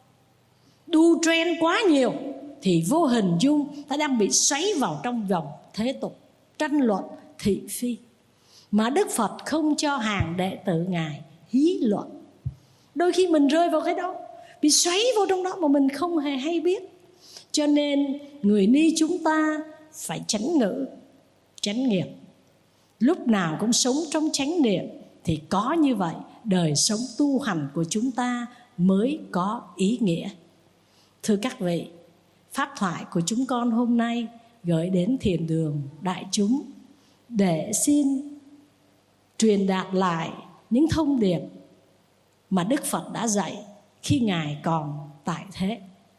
đu trend quá nhiều, thì vô hình dung ta đang bị xoáy vào trong vòng thế tục, tranh luận, thị phi. Mà Đức Phật không cho hàng đệ tử Ngài hí luận. Đôi khi mình rơi vào cái đó, bị xoáy vào trong đó mà mình không hề hay biết. Cho nên người ni chúng ta phải chánh ngữ, chánh nghiệp, lúc nào cũng sống trong chánh niệm, thì có như vậy đời sống tu hành của chúng ta mới có ý nghĩa. Thưa các vị, pháp thoại của chúng con hôm nay gửi đến thiền đường đại chúng để xin truyền đạt lại những thông điệp mà Đức Phật đã dạy khi Ngài còn tại thế.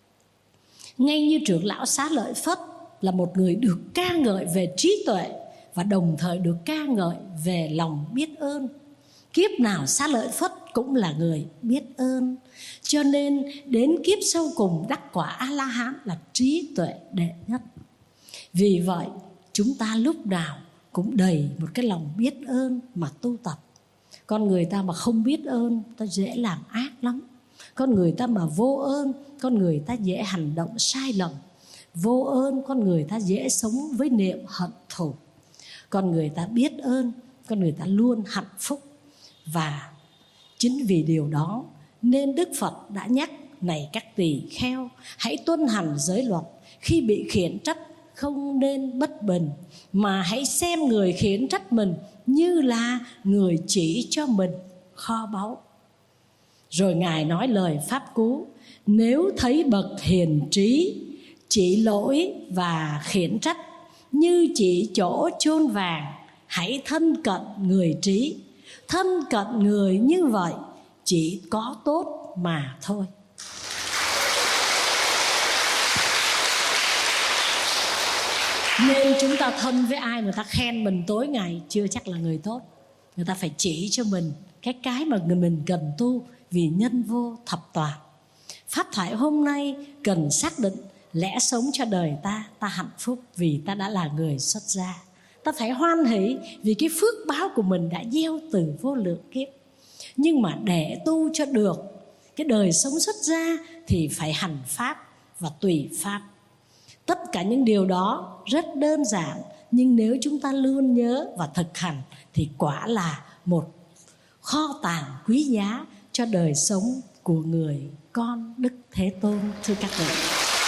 Ngay như trưởng lão Xá Lợi Phất là một người được ca ngợi về trí tuệ và đồng thời được ca ngợi về lòng biết ơn, kiếp nào Xá Lợi Phất cũng là người biết ơn. Cho nên đến kiếp sau cùng đắc quả A-la-hán là trí tuệ đệ nhất. Vì vậy chúng ta lúc nào cũng đầy một cái lòng biết ơn mà tu tập. Con người ta mà không biết ơn, ta dễ làm ác lắm. Con người ta mà vô ơn, con người ta dễ hành động sai lầm. Vô ơn, con người ta dễ sống với niệm hận thù. Con người ta biết ơn, con người ta luôn hạnh phúc. Và chính vì điều đó nên Đức Phật đã nhắc: này các tỳ kheo, hãy tuân hành giới luật. Khi bị khiển trách không nên bất bình, mà hãy xem người khiển trách mình như là người chỉ cho mình kho báu. Rồi Ngài nói lời pháp cú: nếu thấy bậc hiền trí chỉ lỗi và khiển trách như chỉ chỗ chôn vàng, hãy thân cận người trí. Thân cận người như vậy chỉ có tốt mà thôi. Nên chúng ta thân với ai, người ta khen mình tối ngày chưa chắc là người tốt. Người ta phải chỉ cho mình cái cái mà người mình cần tu, vì nhân vô thập toàn. Pháp thoại hôm nay cần xác định lẽ sống cho đời ta, ta hạnh phúc vì ta đã là người xuất gia. Ta phải hoan hỷ vì cái phước báo của mình đã gieo từ vô lượng kiếp. Nhưng mà để tu cho được cái đời sống xuất gia thì phải hành pháp và tùy pháp. Tất cả những điều đó rất đơn giản, nhưng nếu chúng ta luôn nhớ và thực hành thì quả là một kho tàng quý giá cho đời sống của người con Đức Thế Tôn. Thưa các vị,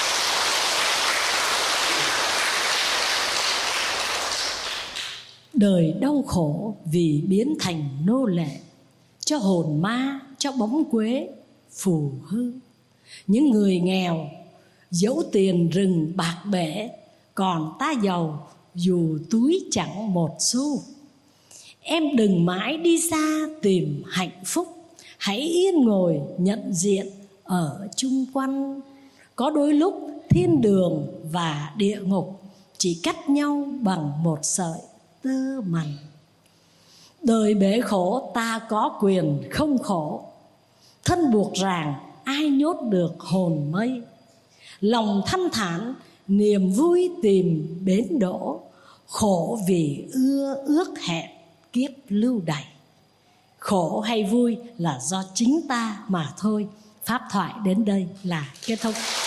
đời đau khổ vì biến thành nô lệ cho hồn ma, cho bóng quế phù hư. Những người nghèo dẫu tiền rừng bạc bể, còn ta giàu dù túi chẳng một xu. Em đừng mãi đi xa tìm hạnh phúc, hãy yên ngồi nhận diện ở chung quanh. Có đôi lúc thiên đường và địa ngục chỉ cách nhau bằng một sợi tơ mành. Đời bể khổ ta có quyền không khổ, thân buộc ràng ai nhốt được hồn mây. Lòng thanh thản niềm vui tìm bến đỗ, khổ vì ưa ước hẹn kiếp lưu đày. Khổ hay vui là do chính ta mà thôi. Pháp thoại đến đây là kết thúc.